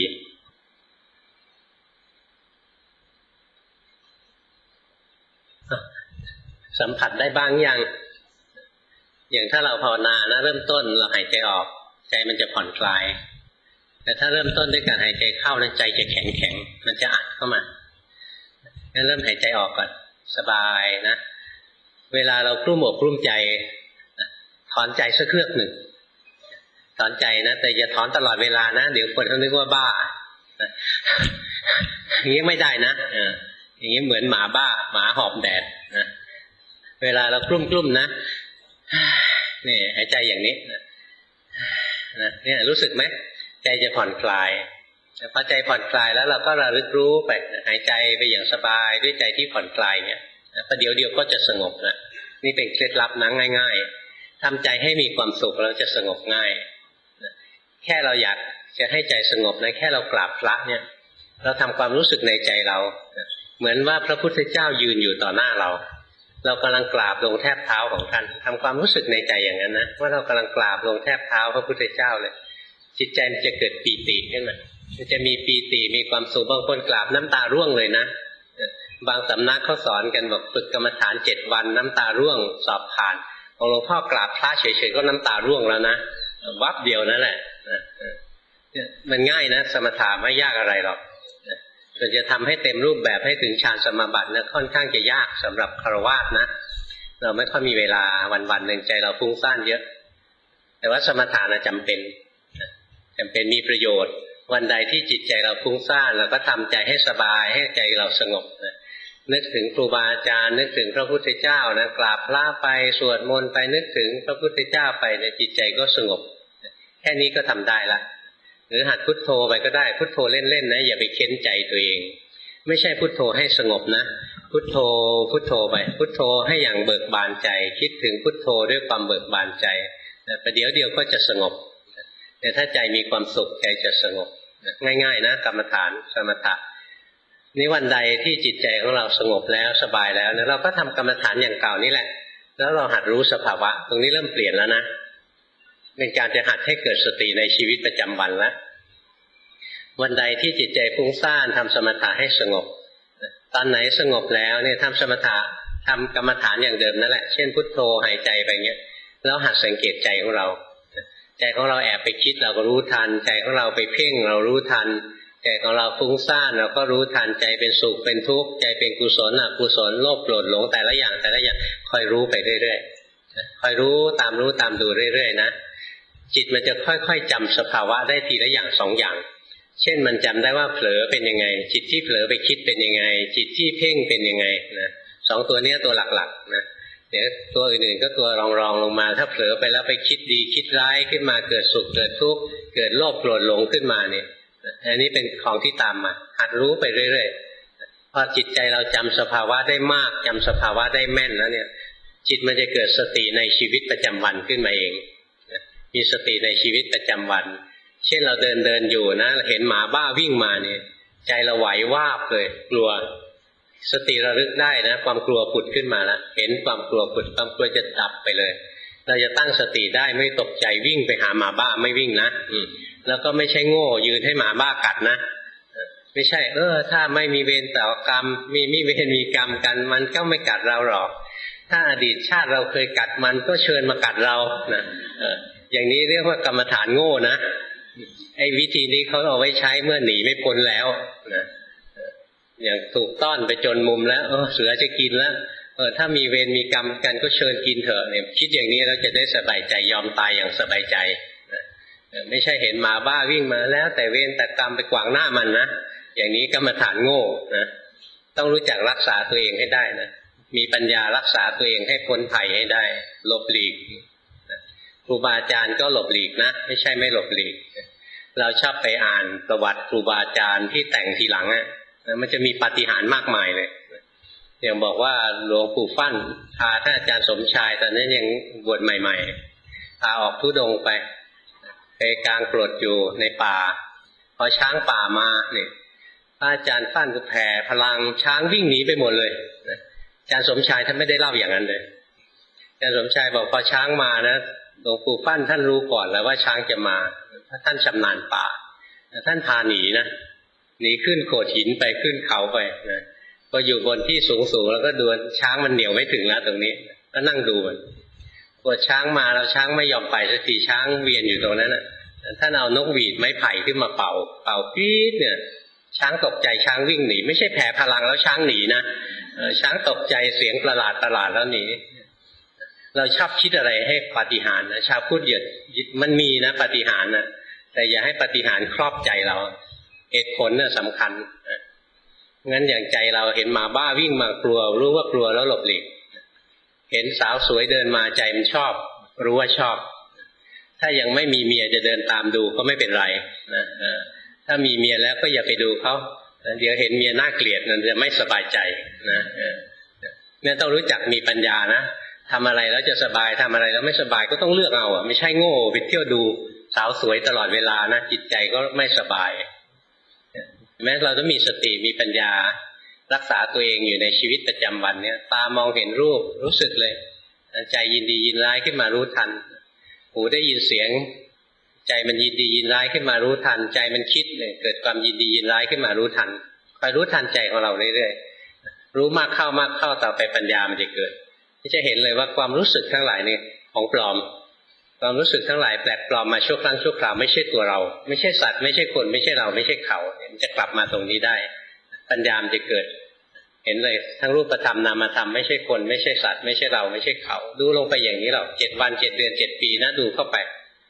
สัมผัสได้บ้างยังอย่างถ้าเราภาวนานะเริ่มต้นเราหายใจออกใจมันจะผ่อนคลายแต่ถ้าเริ่มต้นด้วยการหายใจเข้านะใจจะแข็งมันจะอัดเข้ามางั้นเริ่มหายใจออกก่อนสบายนะเวลาเรากลุ้มอกกลุ้มใจถอนใจสักเคือกหนึ่งถอนใจนะแต่อย่าถอนตลอดเวลานะเดี๋ยวคนเขานึกว่าบ้าอย่างนี้ไม่ได้นะอย่างนี้เหมือนหมาบ้าหมาหอบแดดนะเวลาเรากลุ้มนะนี่หายใจอย่างนี้นะเนี่ยรู้สึกไหมใจจะผ่อนคลายพอใจผ่อนคลายแล้วเราก็ระลึกรู้ไปหายใจไปอย่างสบายด้วยใจที่ผ่อนคลายเนี่ยประเดี๋ยวเดียวก็จะสงบนะนี่เป็นเคล็ดลับนะง่ายๆทำใจให้มีความสุขแล้วจะสงบง่ายแค่เราอยากจะให้ใจสงบนะแค่เรากราบพระเนี่ยเราทำความรู้สึกในใจเราเหมือนว่าพระพุทธเจ้ายืนอยู่ต่อหน้าเรากำลังกราบลงแทบเท้าของท่านทำความรู้สึกในใจอย่างนั้นนะว่าเรากำลังกราบลงแทบเท้าพระพุทธเจ้าเลยจิตใจมันจะเกิดปีติขึ้นมามันจะมีปีติมีความสุขบางคนกราบน้ำตาร่วงเลยนะบางสำนักเขาสอนกันบอกฝึกกรรมฐาน7 วันน้ำตาร่วงสอบผ่านของหลวงพ่อกราบพระเฉยๆก็น้ำตาร่วงแล้วนะวับเดียวนั่นแหละมันง่ายนะสมถะไม่ยากอะไรหรอกแต่จะทำให้เต็มรูปแบบให้ถึงฌานสมาบัตินะค่อนข้างจะยากสำหรับฆราวาสนะเราไม่ค่อยมีเวลาวันๆหนึ่งใจเราฟุ้งซ่านเยอะแต่ว่าสมถะนะจำเป็นมีประโยชน์วันใดที่จิตใจเราฟุ้งซ่านเราก็ทำใจให้สบายให้ใจเราสงบนะนึกถึงครูบาอาจารย์นึกถึงพระพุทธเจ้านะกราบพระไปสวดมนต์ไปนึกถึงพระพุทธเจ้าไปเนี่ยจิตใจก็สงบแค่นี้ก็ทำได้ละหรือหัดพุทโธไปก็ได้พุทโธเล่นๆนะอย่าไปเค้นใจตัวเองไม่ใช่พุทโธให้สงบนะพุทโธไปพุทโธให้อย่างเบิกบานใจคิดถึงพุทโธด้วยความเบิกบานใจประเดี๋ยวเดียวก็จะสงบแต่ถ้าใจมีความสุขใจจะสงบง่ายๆนะกรรมฐานสมถะนี่วันใดที่จิตใจของเราสงบแล้วสบายแล้วเราก็ทำกรรมฐานอย่างเก่านี่แหละแล้วเราหัดรู้สภาวะตรงนี้เริ่มเปลี่ยนแล้วนะเป็นการจะหัดให้เกิดสติในชีวิตประจำวันแล้ววันใดที่จิตใจฟุ้งซ่านทำสมถะให้สงบตอนไหนสงบแล้วเนี่ยทำสมถะทำกรรมฐานอย่างเดิมนั่นแหละเช่นพุทโธหายใจไปเงี้ยแล้วหัดสังเกตใจของเราใจของเราแอบไปคิดเราก็รู้ทันใจของเราไปเพ่งเรารู้ทันใจของเราฟุ้งซ่านเราก็รู้ทันใจเป็นสุขเป็นทุกข์ใจเป็นกุศลอกุศลโลภโกรธหลงแต่ละอย่างคอยรู้ไปเรื่อยๆคอยรู้ตามดูเรื่อยๆนะจิตมันจะค่อยๆจำสภาวะได้ทีละอย่าง2 อย่างเช่นมันจำได้ว่าเผลอเป็นยังไงจิตที่เผลอไปคิดเป็นยังไงจิตที่เพ่งเป็นยังไงนะ2 ตัวนี้ตัวหลักๆนะเดี๋ยวตัวอื่นๆก็ตัวรองลงมาถ้าเผลอไปแล้วไปคิดดีคิดร้ายขึ้นมาเกิดสุขเกิดทุกข์เกิดโลภโกรธหลงขึ้นมาเนี่ยอันนี้เป็นของที่ตามมาหัดรู้ไปเรื่อยๆพอจิตใจเราจำสภาวะได้มากจำสภาวะได้แม่นแล้วเนี่ยจิตมันจะเกิดสติในชีวิตประจำวันขึ้นมาเองมีสติในชีวิตประจำวันเช่นเราเดินอยู่นะเห็นหมาบ้าวิ่งมาเนี่ยใจเราไหววาบเลยกลัวสติระลึกได้นะความกลัวผุดขึ้นมาแล้วเห็นความกลัวผุดความกลัวจะดับไปเลยเราจะตั้งสติได้ไม่ตกใจวิ่งไปหาหมาบ้าไม่วิ่งนะแล้วก็ไม่ใช่โง่ยืนให้หมาบ้ากัดนะไม่ใช่ถ้าไม่มีเวรต่อกรรมมีเวรมีกรรมกันมันก็ไม่กัดเราหรอกถ้าอดีตชาติเราเคยกัดมันก็เชิญมากัดเรานะอย่างนี้เรียกว่ากรรมฐานโง่นะไอ้วิธีนี้เขาเอาไว้ใช้เมื่อหนีไม่พ้นแล้วนะอย่างถูกต้อนไปจนมุมแล้วเสือจะกินแล้วถ้ามีเวรมีกรรมกันก็เชิญกินเถอะเนี่ยคิดอย่างนี้เราจะได้สบายใจยอมตายอย่างสบายใจไม่ใช่เห็นหมาบ้าวิ่งมาแล้วแต่เวรแต่กรรมไปขวางหน้ามันนะอย่างนี้กรรมฐานโง่นะต้องรู้จักรักษาตัวเองให้ได้นะมีปัญญารักษาตัวเองให้พ้นภัยให้ได้หลบหลีกครูบาอาจารย์ก็หลบหลีกนะไม่ใช่ไม่หลบหลีกเราชอบไปอ่านประวัติครูบาอาจารย์ที่แต่งทีหลังมันจะมีปาฏิหาริย์มากมายเลยอย่างบอกว่าหลวงปู่ฟั่นพาท่านอาจารย์สมชายตอนนั้นยังบวชใหม่ๆพาออกธุดงค์ไปกลางกรดอยู่ในป่าพอช้างป่ามาเนี่ยพระอาจารย์ฟั่นก็แผ่พลังช้างวิ่งหนีไปหมดเลยอาจารย์สมชายท่านไม่ได้เล่าอย่างนั้นเลยอาจารย์สมชายบอกพอช้างมานะหลวงปู่ฟั่นท่านรู้ก่อนแล้วว่าช้างจะมาถ้าท่านชำนาญป่าท่านพาหนีนะหนีขึ้นโขดหินไปขึ้นเขาไปนะพออยู่บนที่สูงแล้วก็ดูช้างมันเหนียวไม่ถึงแล้วตรงนี้ก็นั่งดูมันพอช้างมาแล้วช้างไม่ยอมไปสักทีช้างเวียนอยู่ตรงนั้นท่านเอานกหวีดไม้ไผ่ขึ้นมาเป่าปี๊ดเนี่ยช้างตกใจช้างวิ่งหนีไม่ใช่แผ่พลังแล้วช้างหนีนะช้างตกใจเสียงประหลาดแล้วหนีเราชอบคิดอะไรให้ปาฏิหาริย์นะชาวพุทธมันมีนะปาฏิหาริย์นะแต่อย่าให้ปาฏิหาริย์ครอบใจเราเหตุผลน่ะสำคัญงั้นอย่างใจเราเห็นหมาบ้าวิ่งมากลัวรู้ว่ากลัวแล้วหลบหลีกเห็นสาวสวยเดินมาใจมันชอบรู้ว่าชอบถ้ายังไม่มีเมียจะเดินตามดูก็ไม่เป็นไรนะถ้ามีเมียแล้วก็อย่าไปดูเขาเดี๋ยวเห็นเมียน่าเกลียดมันจะไม่สบายใจนะเนี่ยต้องรู้จักมีปัญญานะทำอะไรแล้วจะสบายทำอะไรแล้วไม่สบายก็ต้องเลือกเอาไม่ใช่โง่ไปเที่ยวดูสาวสวยตลอดเวลานะจิตใจก็ไม่สบายแม้เราต้องมีสติมีปัญญารักษาตัวเองอยู่ในชีวิตประจำวันเนี่ยตามองเห็นรูปรู้สึกเลยใจยินดียินร้ายขึ้นมารู้ทันหูได้ยินเสียงใจมันยินดียินร้ายขึ้นมารู้ทันใจมันคิดเลยเกิดความยินดียินร้ายขึ้นมารู้ทันคอยรู้ทันใจของเราเรื่อยๆรู้มากเข้ามากเข้าต่อไปปัญญามันจะเกิดที่จะเห็นเลยว่าความรู้สึกทั้งหลายนี่ของปลอมความรู้สึกทั้งหลายแปลกปลอมมาชั่วครั้งชั่วคราวไม่ใช่ตัวเราไม่ใช่สัตว์ไม่ใช่คนไม่ใช่เราไม่ใช่เขามันจะกลับมาตรงนี้ได้ปัญญามันจะเกิดเห็นเลยทั้งรูปธรรมนามธรรมไม่ใช่คนไม่ใช่สัตว์ไม่ใช่เราไม่ใช่เขาดูลงไปอย่างนี้หรอก7 วัน7 เดือน7 ปีนะดูเข้าไป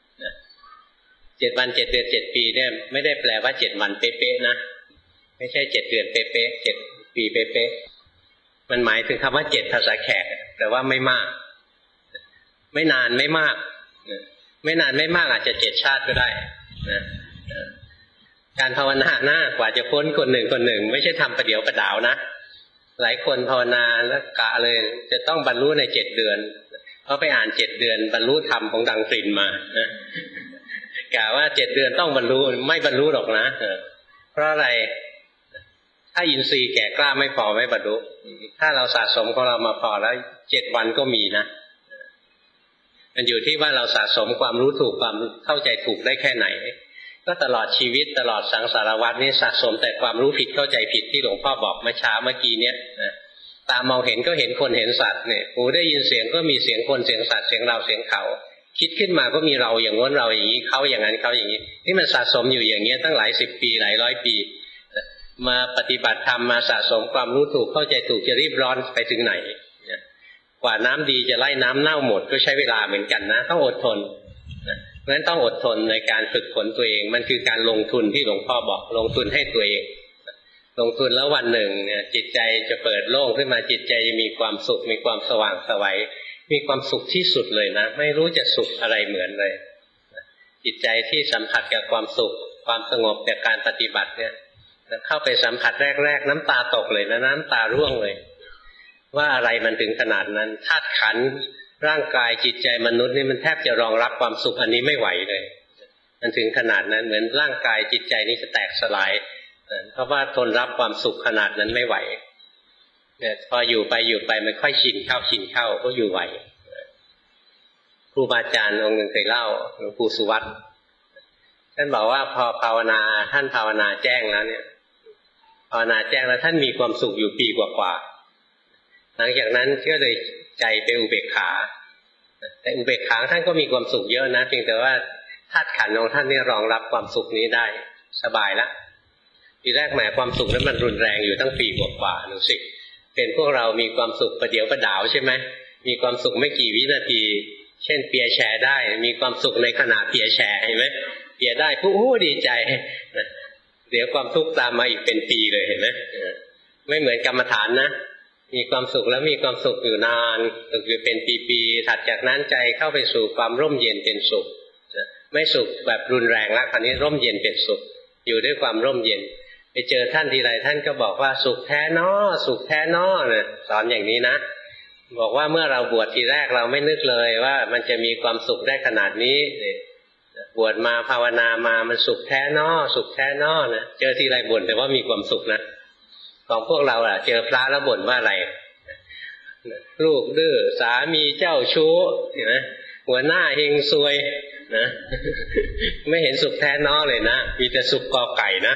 7 วัน7 เดือน7 ปีเนี่ยไม่ได้แปลว่า7 วันเป๊ะๆนะไม่ใช่7 เดือนเป๊ะๆ7 ปีเป๊ะๆมันหมายถึงคำว่า7ภาษาแขกแต่ว่าไม่มากไม่นานไม่มากไม่นานไม่มากอาจจะ7 ชาติก็ได้นะการภาวนาหน้ากว่าจะพ้นคนหนึ่งไม่ใช่ทำประเดี๋ยวประดาวนะหลายคนภาวนาแล้วกะเลยจะต้องบรรลุใน7 เดือนเขาไปอ่าน7 เดือนบรรลุธรรมของดังตรินมานะกะว่า7 เดือนต้องบรรลุไม่บรรลุหรอกนะเพราะอะไรถ้าอินทรีย์แก่กล้าไม่พอไม่บรรลุถ้าเราสะสมของเรามาพอแล้ว7 วันก็มีนะมันอยู่ที่ว่าเราสะสมความรู้ถูกความเข้าใจถูกได้แค่ไหนก็ตลอดชีวิตตลอดสังสารวัฏนี้สะสมแต่ความรู้ผิดเข้าใจผิดที่หลวงพ่อบอกเมื่อเช้าเมื่อกี้เนี้ยตามองเห็นก็เห็นคนเห็นสัตว์เนี่ยหูได้ยินเสียงก็มีเสียงคนเสียงสัตว์เสียงเราเสียงเขาคิดขึ้นมาก็มีเราอย่างง้นเราอย่างนี้เขาอย่างนั้นเขาอย่างนี้นี่มันสะสมอยู่อย่างเงี้ยตั้งหลาย10 ปีหลายร้อยปีมาปฏิบัติธรรมมาสะสมความรู้ถูกเข้าใจถูกจะรีบร้อนไปถึงไหนกว่าน้ำดีจะไล่น้ำเน่าหมดก็ใช้เวลาเหมือนกันนะต้องอดทนเพราะฉะนั้นต้องอดทนในการฝึกฝนตัวเองมันคือการลงทุนที่หลวงพ่อบอกลงทุนให้ตัวเองลงทุนแล้ววันหนึ่งเนี่ยจิตใจจะเปิดโล่งขึ้นมาจิตใจจะมีความสุขมีความสว่างไสวมีความสุขที่สุดเลยนะไม่รู้จะสุขอะไรเหมือนเลยจิตใจที่สัมผัสกับความสุขความสงบจากการปฏิบัติเนี่ยเข้าไปสัมผัสแรกๆน้ำตาตกเลยนะน้ำตาร่วงเลยว่าอะไรมันถึงขนาดนั้นธาตุขันธ์ร่างกายจิตใจมนุษย์นี่มันแทบจะรองรับความสุขอันนี้ไม่ไหวเลยมันถึงขนาดนั้นเหมือนร่างกายจิตใจนี่จะแตกสลายเพราะว่าทนรับความสุขขนาดนั้นไม่ไหวเนี่ยพออยู่ไปมันค่อยชินเข้าก็อยู่ไหวครูบาอาจารย์องค์หนึ่งเคยเล่าหลวงปู่สุวัตท่านบอกว่าพอภาวนาท่านภาวนาแจ้งแล้วเนี่ยภาวนาแจ้งแล้วท่านมีความสุขอยู่ปีกว่าหลังจากนั้นก็เลยใจเป็นอุเบกขาแต่อุเบกขาท่านก็มีความสุขเยอะนะเพียงแต่ว่าธาตุขันธ์ของท่านนี่รองรับความสุขนี้ได้สบายแล้วทีแรกแหมความสุขนั้นมันรุนแรงอยู่ตั้งปีกว่าหนูสิเป็นพวกเรามีความสุขประเดี๋ยวประดาวใช่ไหมมีความสุขไม่กี่วินาทีเช่นเปียแชร์ได้มีความสุขในขณะเปียแชร์เห็นไหมเปียได้ปุ๊บดีใจเดี๋ยวความทุกข์ตามมาอีกเป็นปีเลยเห็นไหมไม่เหมือนกรรมฐานนะมีความสุขแล้วมีความสุขอยู่นานสุขอยู่เป็นปีๆถัดจากนั้นใจเข้าไปสู่ความร่มเย็นเป็นสุขไม่สุขแบบรุนแรงแล้วคราวนี้ร่มเย็นเป็นสุขอยู่ด้วยความร่มเย็นไปเจอท่านทีไรท่านก็บอกว่าสุขแท้น้อสุขแท้น้อเนี่ยสอนอย่างนี้นะบอกว่าเมื่อเราบวชทีแรกเราไม่นึกเลยว่ามันจะมีความสุขได้ขนาดนี้บวชมาภาวนามามันสุขแท้น้อสุขแท้น้อนะเจอทีไรบ่นแต่ว่ามีความสุขนะของพวกเราเจอพระแล้วบ่นว่าอะไรลูกดื้อสามีเจ้าชู้เห็นไหมหัวหน้าเฮงซวยนะไม่เห็นสุขแท้น้อเลยนะมีแต่สุขกอไก่นะ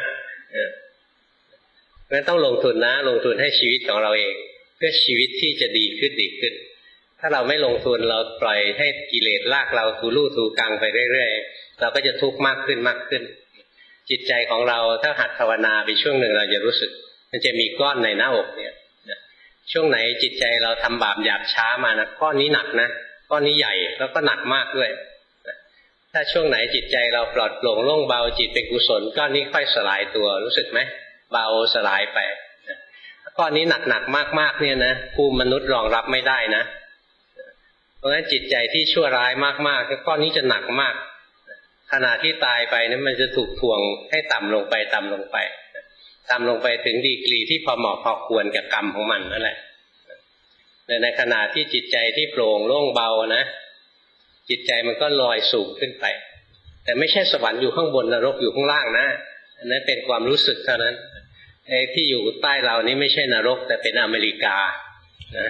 งั้นต้องลงทุนนะลงทุนให้ชีวิตของเราเองเพื่อชีวิตที่จะดีขึ้นถ้าเราไม่ลงทุนเราปล่อยให้กิเลสลากเราถูลู่ถูกังไปเรื่อยๆเราก็จะทุกข์มากขึ้นจิตใจของเราถ้าหัดภาวนาไปช่วงหนึ่งเราจะรู้สึกมันจะมีก้อนในหน้าอกเนี่ยช่วงไหนจิตใจเราทำบาปหยาบช้ามานะก้อนนี้หนักนะก้อนนี้ใหญ่แล้วก็หนักมากด้วยถ้าช่วงไหนจิตใจเราปลอดโปร่งโล่งเบาจิตเป็นกุศลก้อนนี้ค่อยสลายตัวรู้สึกไหมเบาสลายไปก้อนนี้หนักมากเนี่ยนะภูมิมนุษย์รองรับไม่ได้นะเพราะฉะนั้นจิตใจที่ชั่วร้ายมากๆก้อนนี้จะหนักมากขณะที่ตายไปนั้นมันจะถูกถ่วงให้ต่ำลงไปถึงดีกรีที่พอเหมาะพอควรกับกรรมของมันนั่นแหละแต่ในขณะที่จิตใจที่โปร่งโล่งเบานะจิตใจมันก็ลอยสูงขึ้นไปแต่ไม่ใช่สวรรค์อยู่ข้างบนนรกอยู่ข้างล่างนะอันนั้นเป็นความรู้สึกเท่านั้นไอ้ที่อยู่ใต้เรานี่ไม่ใช่นรกแต่เป็นอเมริกานะ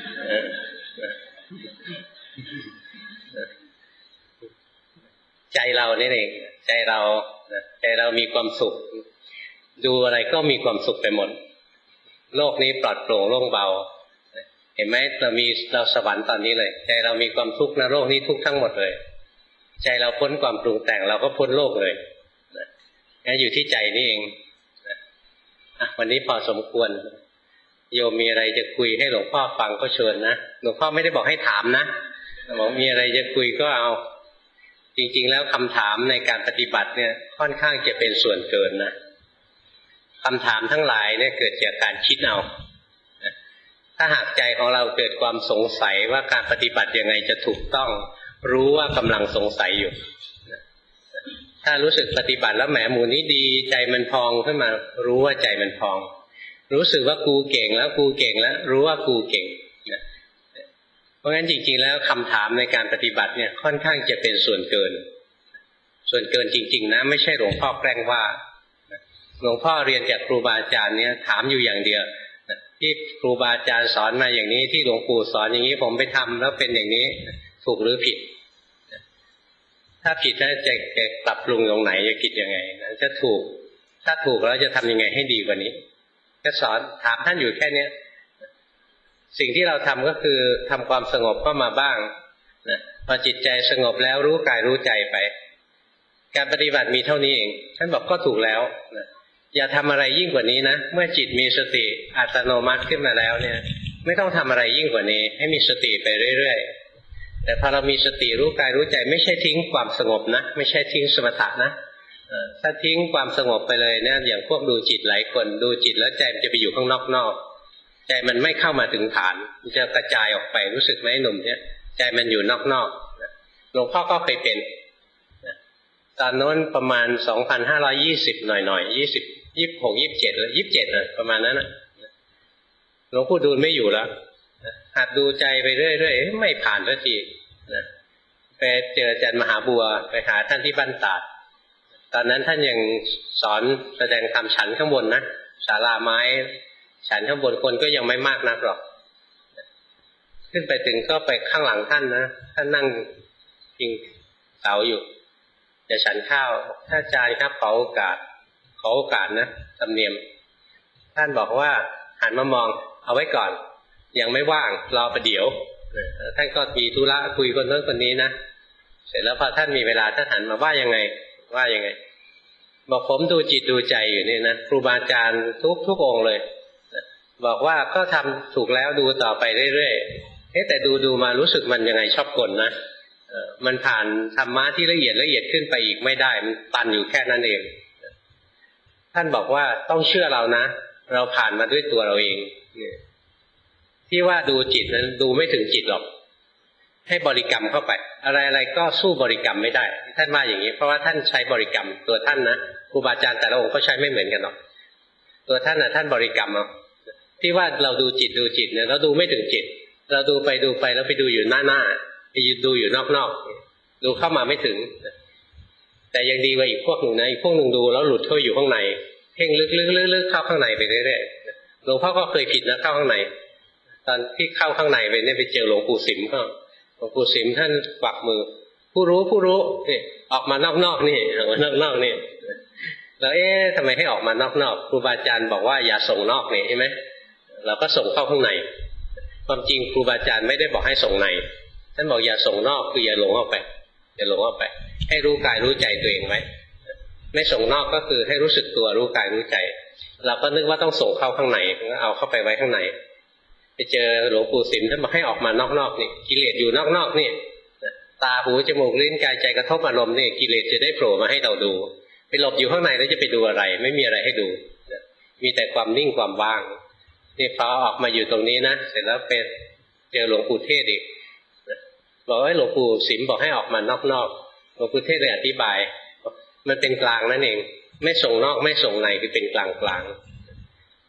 ใจเรานี่เองใจเรามีความสุขดูอะไรก็มีความสุขไปหมดโลกนี้ปลอดโปร่งโล่งเบาเห็นไหมเราสวรรค์ตอนนี้เลยใจเรามีความทุกข์นะโลกนี้ทุกข์ทั้งหมดเลยใจเราพ้นความปรุงแต่งเราก็พ้นโลกเลยนะอยู่ที่ใจนี่เองวันนี้พอสมควรโยมมีอะไรจะคุยให้หลวงพ่อฟังก็เชิญนะหลวงพ่อไม่ได้บอกให้ถามนะบอกมีอะไรจะคุยก็เอาจริงๆแล้วคำถามในการปฏิบัติเนี่ยค่อนข้างจะเป็นส่วนเกินนะคำถามทั้งหลายเนี่ยเกิดจากการคิดเอาถ้าหากใจของเราเกิดความสงสัยว่าการปฏิบัติยังไงจะถูกต้องรู้ว่ากำลังสงสัยอยู่ถ้ารู้สึกปฏิบัติแล้วแหมหมู่นี้ดีใจมันพองขึ้นมารู้ว่าใจมันพองรู้สึกว่ากูเก่งแล้วรู้ว่ากูเก่งเพราะงั้นจริงๆแล้วคำถามในการปฏิบัติเนี่ยค่อนข้างจะเป็นส่วนเกินจริงๆนะไม่ใช่หลวงพ่อแกล้งว่าหลวงพ่อเรียนจากครูบาอาจารย์เนี่ยถามอยู่อย่างเดียวที่ครูบาอาจารย์สอนมาอย่างนี้ที่หลวงปู่สอนอย่างนี้ผมไปทำแล้วเป็นอย่างนี้ถูกหรือผิดถ้าผิดแล้วจะปรับปรุงตรงไหนจะคิดยังไงจะถูกถ้าถูกแล้วจะทำยังไงให้ดีกว่านี้ก็สอนถามท่านอยู่แค่นี้สิ่งที่เราทำก็คือทำความสงบเข้ามาบ้างนะพอจิตใจสงบแล้วรู้กายรู้ใจไปการปฏิบัติมีเท่านี้เองท่านบอกก็ถูกแล้วนะอย่าทำอะไรยิ่งกว่านี้นะเมื่อจิตมีสติอัตโนมัติขึ้นมาแล้วเนี่ยไม่ต้องทำอะไรยิ่งกว่านี้ให้มีสติไปเรื่อยๆแต่พอเรามีสติรู้กายรู้ใจไม่ใช่ทิ้งความสงบนะไม่ใช่ทิ้งสมถะนะถ้าทิ้งความสงบไปเลยเนี่ยอย่างพวกดูจิตหลายคนดูจิตแล้วใจมันจะไปอยู่ข้างนอกใจมันไม่เข้ามาถึงฐานมันจะกระจายออกไปรู้สึกไหมหนุ่มเนี่ยใจมันอยู่นอกหลวงพ่อก็เคยเป็นตอนโน้นประมาณ2520หน่อย26 27แล้ว27นะประมาณนั้นนะหลวงปู่ดูลไม่อยู่แล้วหัดดูใจไปเรื่อยๆไม่ผ่านสักทีนะไปเจออาจารย์มหาบัวไปหาท่านที่บ้านตาดตอนนั้นท่านยังสอนแสดงธรรมฉันข้างบนนะศาลาไม้ฉันข้างบนคนก็ยังไม่มากนักหรอกขึ้นไปถึงก็ไปข้างหลังท่านนะท่านนั่งพิงเสาอยู่จะฉันข้าวถ้าอาจารย์ครับขอโอกาสนะธรรมเนียมท่านบอกว่าหันมามองเอาไว้ก่อนยังไม่ว่างรอประเดี๋ยวท่านก็มีธุระคุยคนนั้นคนนี้นะเสร็จแล้วพอท่านมีเวลาท่านหันมาว่ายังไงบอกผมดูจิตดูใจอยู่นี่นะครูบาอาจารย์ทุกองค์เลยบอกว่าก็ทำถูกแล้วดูต่อไปเรื่อยๆแต่ดูมารู้สึกมันยังไงชอบกลนะมันผ่านธรรมะที่ละเอียดขึ้นไปอีกไม่ได้มันตันอยู่แค่นั้นเองท่านบอกว่าต้องเชื่อเรานะเราผ่านมาด้วยตัวเราเองที่ว่าดูจิตนั้นดูไม่ถึงจิตหรอกให้บริกรรมเข้าไปอะไรก็สู้บริกรรมไม่ได้ท่านว่าอย่างนี้เพราะว่าท่านใช้บริกรรมตัวท่านนะครูบาอาจารย์แต่ละองค์ก็ใช้ไม่เหมือนกันหรอกตัวท่านนะท่านบริกรรมเอาที่ว่าเราดูจิตเนี่ยเราดูไม่ถึงจิตเราดูไปแล้วไปดูอยู่หน้าไปดูอยู่นอกดูเข้ามาไม่ถึงแต่ยังดีกว่าอีกพวกหนึ่งนะอีกพวกหนึ่งดูแล้วหลุดเข้าอยู่ข้างในเพ่งลึกเข้าข้างในไปเรื่อยๆหลวงพ่อก็เคยผิดนะเข้าข้างในตอนที่เข้าข้างในไปเนี่ยไปเจอหลวงปู่สิมเขาหลวงปู่สิมท่านกวักมือผู้รู้นี่ออกมานอกนี่ออกมานอกนี่แล้วทำไมให้ออกมานอกครูบาอาจารย์บอกว่าอย่าส่งนอกนี่ใช่ไหมเราก็ส่งเข้าข้างในความจริงครูบาอาจารย์ไม่ได้บอกให้ส่งในท่านบอกอย่าส่งนอกคืออย่าหลงออกไปให้รู้กายรู้ใจตัวเองไว้ไม่ส่งนอกก็คือให้รู้สึกตัวรู้กายรู้ใจเราก็นึกว่าต้องส่งเข้าข้างในก็เอาเข้าไปไว้ข้างในไปเจอหลวงปู่สิมท่านบอกให้ออกมานอกนี่กิเลสอยู่นอกนี่ตาหูจมูกลิ้นกายใจกระทบอารมณ์นี่กิเลสจะได้โผล่มาให้เราดูไปหลบอยู่ข้างในแล้วจะไปดูอะไรไม่มีอะไรให้ดูมีแต่ความนิ่งความว่างนี่พอออกมาอยู่ตรงนี้นะเสร็จแล้วไปเจอหลวงปู่เทศอีกบอกว่าหลวงปู่สิมบอกให้ออกมานอกหลวงปู่เทศเลยอธิบายมันเป็นกลางนั่นเองไม่ส่งนอกไม่ส่งในคือเป็นกลาง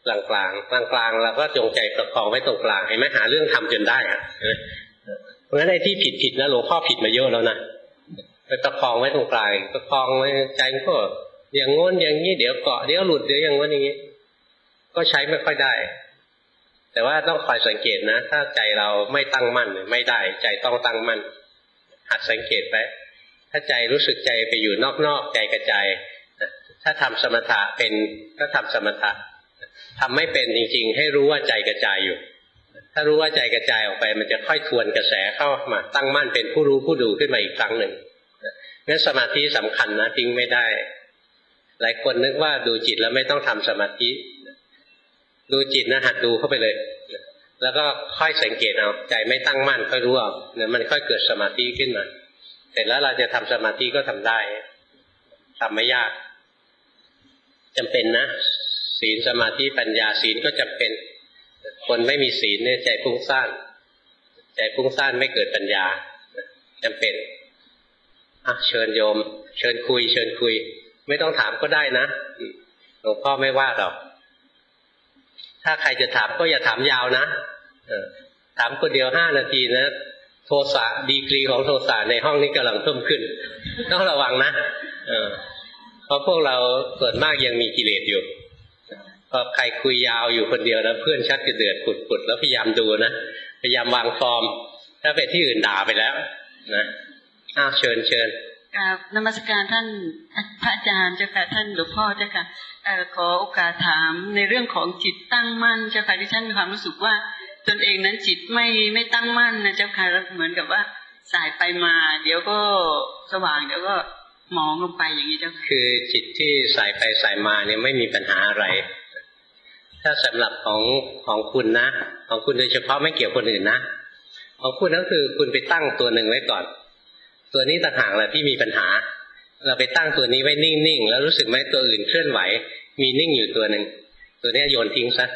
กลางกลางกลางกลางเราก็จงใจประคองไว้ตรงกลางเห็นไหมหาเรื่องทำจนได้อะเพราะฉะนั้นไอ้ที่ผิดนะหลวงพ่อผิดมาเยอะแล้วนะไปประคองไว้ตรงกลางประคองไว้ใจก็อย่างง้นอย่างนี้เดี๋ยวเกาะเดี๋ยวหลุดเดี๋ยวอย่างง้นอย่างนี้ก็ใช้ไม่ค่อยได้แต่ว่าต้องคอยสังเกตนะถ้าใจเราไม่ตั้งมั่นไม่ได้ใจต้องตั้งมั่นหัดสังเกตไปถ้าใจรู้สึกใจไปอยู่นอกๆใจกระจายถ้าทำสมถะเป็นก็ทำสมถะทำไม่เป็นจริงๆให้รู้ว่าใจกระจายอยู่ถ้ารู้ว่าใจกระจายออกไปมันจะค่อยทวนกระแสเข้ามาตั้งมั่นเป็นผู้รู้ผู้ดูขึ้นมาอีกครั้งหนึ่งงั้นสมาธิสำคัญนะทิ้งไม่ได้หลายคนนึกว่าดูจิตแล้วไม่ต้องทำสมาธิดูจิตนะหัดดูเข้าไปเลยแล้วก็ค่อยสังเกตเอาใจไม่ตั้งมั่นค่อยรู้เอาเนี่ยมันค่อยเกิดสมาธิขึ้นมาเสร็จแล้วเราจะทำสมาธิก็ทำได้ทำไม่ยากจำเป็นนะศีลสมาธิปัญญาศีลก็จำเป็นคนไม่มีศีลเนี่ยใจฟุ้งซ่านใจฟุ้งซ่านไม่เกิดปัญญาจำเป็นเชิญโยมเชิญคุยไม่ต้องถามก็ได้นะหลวงพ่อไม่ว่าหรอกถ้าใครจะถามก็อย่าถามยาวนะถามคนเดียว5 นาทีนะโทสะดีกรีของโทสะในห้องนี้กำลังเพิ่มขึ้นต้องระวังนะเพราะพวกเราส่วนมากยังมีกิเลสอยู่พอใครคุยยาวอยู่คนเดียวนะเพื่อนชักจะเดือดปุดแล้วพยายามดูนะพยายามวางฟอร์มถ้าไปที่อื่นด่าไปแล้วนะเชิญนมัสการท่านพระอาจารย์เจ้าค่ะท่านหลวงพ่อเจ้าค่ะขอโอกาสถามในเรื่องของจิตตั้งมั่นเจ้าค่ะที่ท่านมีความรู้สึกว่าตนเองนั้นจิตไม่ตั้งมั่นนะเจ้าค่ะเหมือนกับว่าสายไปมาเดี๋ยวก็สว่างเดี๋ยวก็มองลงไปอย่างนี้เจ้าค่ะคือจิตที่สายไปสายมาเนี่ยไม่มีปัญหาอะไรถ้าสำหรับของคุณนะของคุณโดยเฉพาะไม่เกี่ยวคนอื่นนะของคุณก็คือคุณไปตั้งตัวหนึ่งไว้ก่อนตัวนี้ต่างหากแหละที่มีปัญหาเราไปตั้งตัวนี้ไว้นิ่งๆแล้วรู้สึกไหมตัวอื่นเคลื่อนไหวมีนิ่งอยู่ตัวหนึ่งตัวนี้โยนทิ้งซะ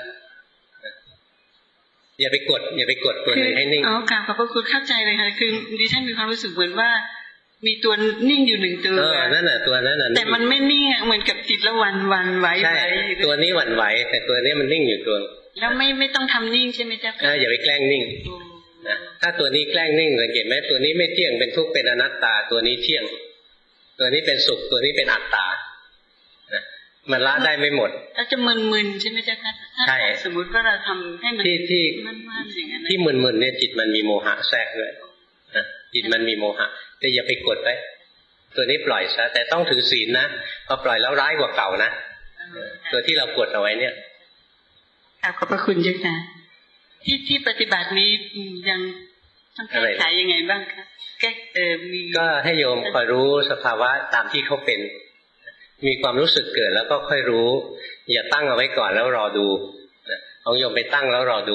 อย่าไปกดตัวหนึ่งให้นิ่งค่ะขอบพระคุณเข้าใจเลยค่ะคือดิฉันมีความรู้สึกเหมือนว่ามีตัวนิ่งอยู่1ตัวนั่นน่ะตัวนั้นน่ะแต่มันไม่นิ่งเหมือนกับจิตละวันไหวใช่ตัวนี้หวั่นไหวแต่ตัวนี้มันนิ่งอยู่ตัวแล้วไม่ต้องทำนิ่งใช่ไหมเจ้าค่ะอย่าไปแกล้งนิ่งนะถ้าตัวนี้แกล้งนิ่งสังเกตไหมตัวนี้ไม่เที่ยงเป็นทุกข์เป็นอนัตตาตัวนี้เที่ยงตัวนี้เป็นสุขตัวนี้เป็นอัตตานะมันละได้ไม่หมดแล้วจะมึนๆใช่ไหมเจ้าค่ะใช่สมมุติว่าเราทำให้มันมั่นๆอย่างนั้นที่มึนๆเนี่ยจิตมันมีโมหะแทรกด้วยนะจิตมันมีโมหะแต่อย่าไปกดไว้ตัวนี้ปล่อยซะแต่ต้องถือศีลนะพอปล่อยแล้วร้ายกว่าเก่านะตัวที่เรากดเอาไว้เนี่ยขอบพระคุณเจ้าค่ะที่ปฏิบัตินี้ยังต้องแก้ไขยังไงบ้างคะก็ให้โยมคอยรู้สภาวะตามที่เขาเป็นมีความรู้สึกเกิดแล้วก็ค่อยรู้อย่าตั้งเอาไว้ก่อนแล้วรอดูเอาโยมไปตั้งแล้วรอดู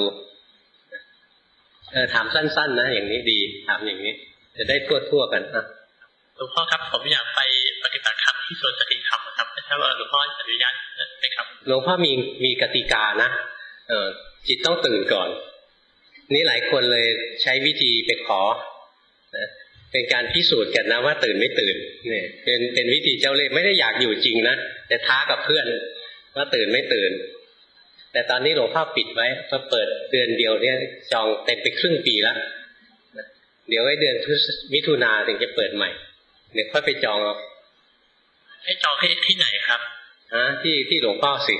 ถามสั้นๆนะอย่างนี้ดีถามอย่างนี้จะได้ทั่วกันนะหลวงพ่อครับผมอยากไปปฏิบัติธรรมที่สวนสติธรรมครับถ้าว่าหลวงพ่ออนุญาตไหมครับหลวงพ่อมีกติกานะจิตต้องตื่นก่อนนี่หลายคนเลยใช้วิธีไปขอเป็นการพิสูจน์กันนะว่าตื่นไม่ตื่นเนี่ยเป็นวิธีเจ้าเล่ห์ไม่ได้อยากอยู่จริงนะแต่ท้ากับเพื่อนว่าตื่นไม่ตื่นแต่ตอนนี้หลวงพ่อปิดไว้พอเปิดเดือนเดียวเนี่ยจองเต็มไปครึ่งปีแล้วเดี๋ยวไว้เดือนมิถุนาถึงจะเปิดใหม่เดี๋ยวค่อยไปจองเอาให้จองที่ไหนครับที่หลวงพ่อสิ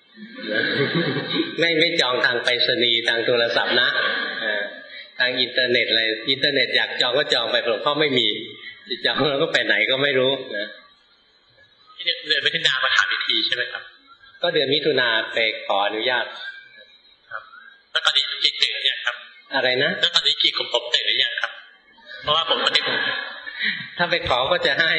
ไม่จองทางไปรษณีย์ทางโทรศัพท์นะทางอินเทอร์เน็ตอะไรอินเทอร์เน็ตอยากจองก็จองไปหลวงพ่อไม่มีจะจองแล้วก็ไปไหนก็ไม่รู้นะเดือนมิถุนามาถามอีกทีใช่ไหมครับก็เดือนมิถุนาไปขออนุญาตครับแล้วตอนนี้จิตตื่นเนี่ยครับอะไรนะแล้วตอนนี้จิตของผมตื่นหรือยังครับเพราะว่าผมถ้าไปขอก็จะให้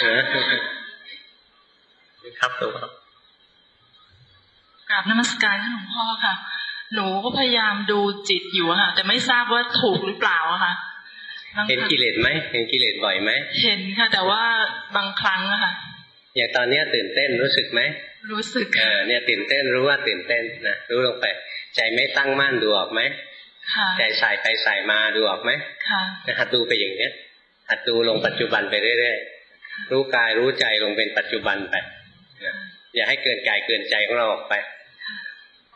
นะครับหลวงพ่อกราบนมัสการท่านหลวงพ่อค่ะหนูก็พยายามดูจิตอยู่ค่ะแต่ไม่ทราบว่าถูกหรือเปล่าค่ะเห็นกิเลสไหมเห็นกิเลสบ่อยไหมเห็นค่ะแต่ว่าบางครั้งอะค่ะอย่างตอนนี้ตื่นเต้นรู้สึกไหมรู้สึกเนี่ยตื่นเต้นรู้ว่าตื่นเต้นนะรู้ลงไปใจไม่ตั้งมั่นดูออกไหมใจสายไปสายมาดูออกไหมหัดดูไปอย่างเนี้ยหัดดูลงปัจจุบันไปเรื่อยๆรู้กายรู้ใจลงเป็นปัจจุบันไปอย่าให้เกินกายเกินใจของเราออกไป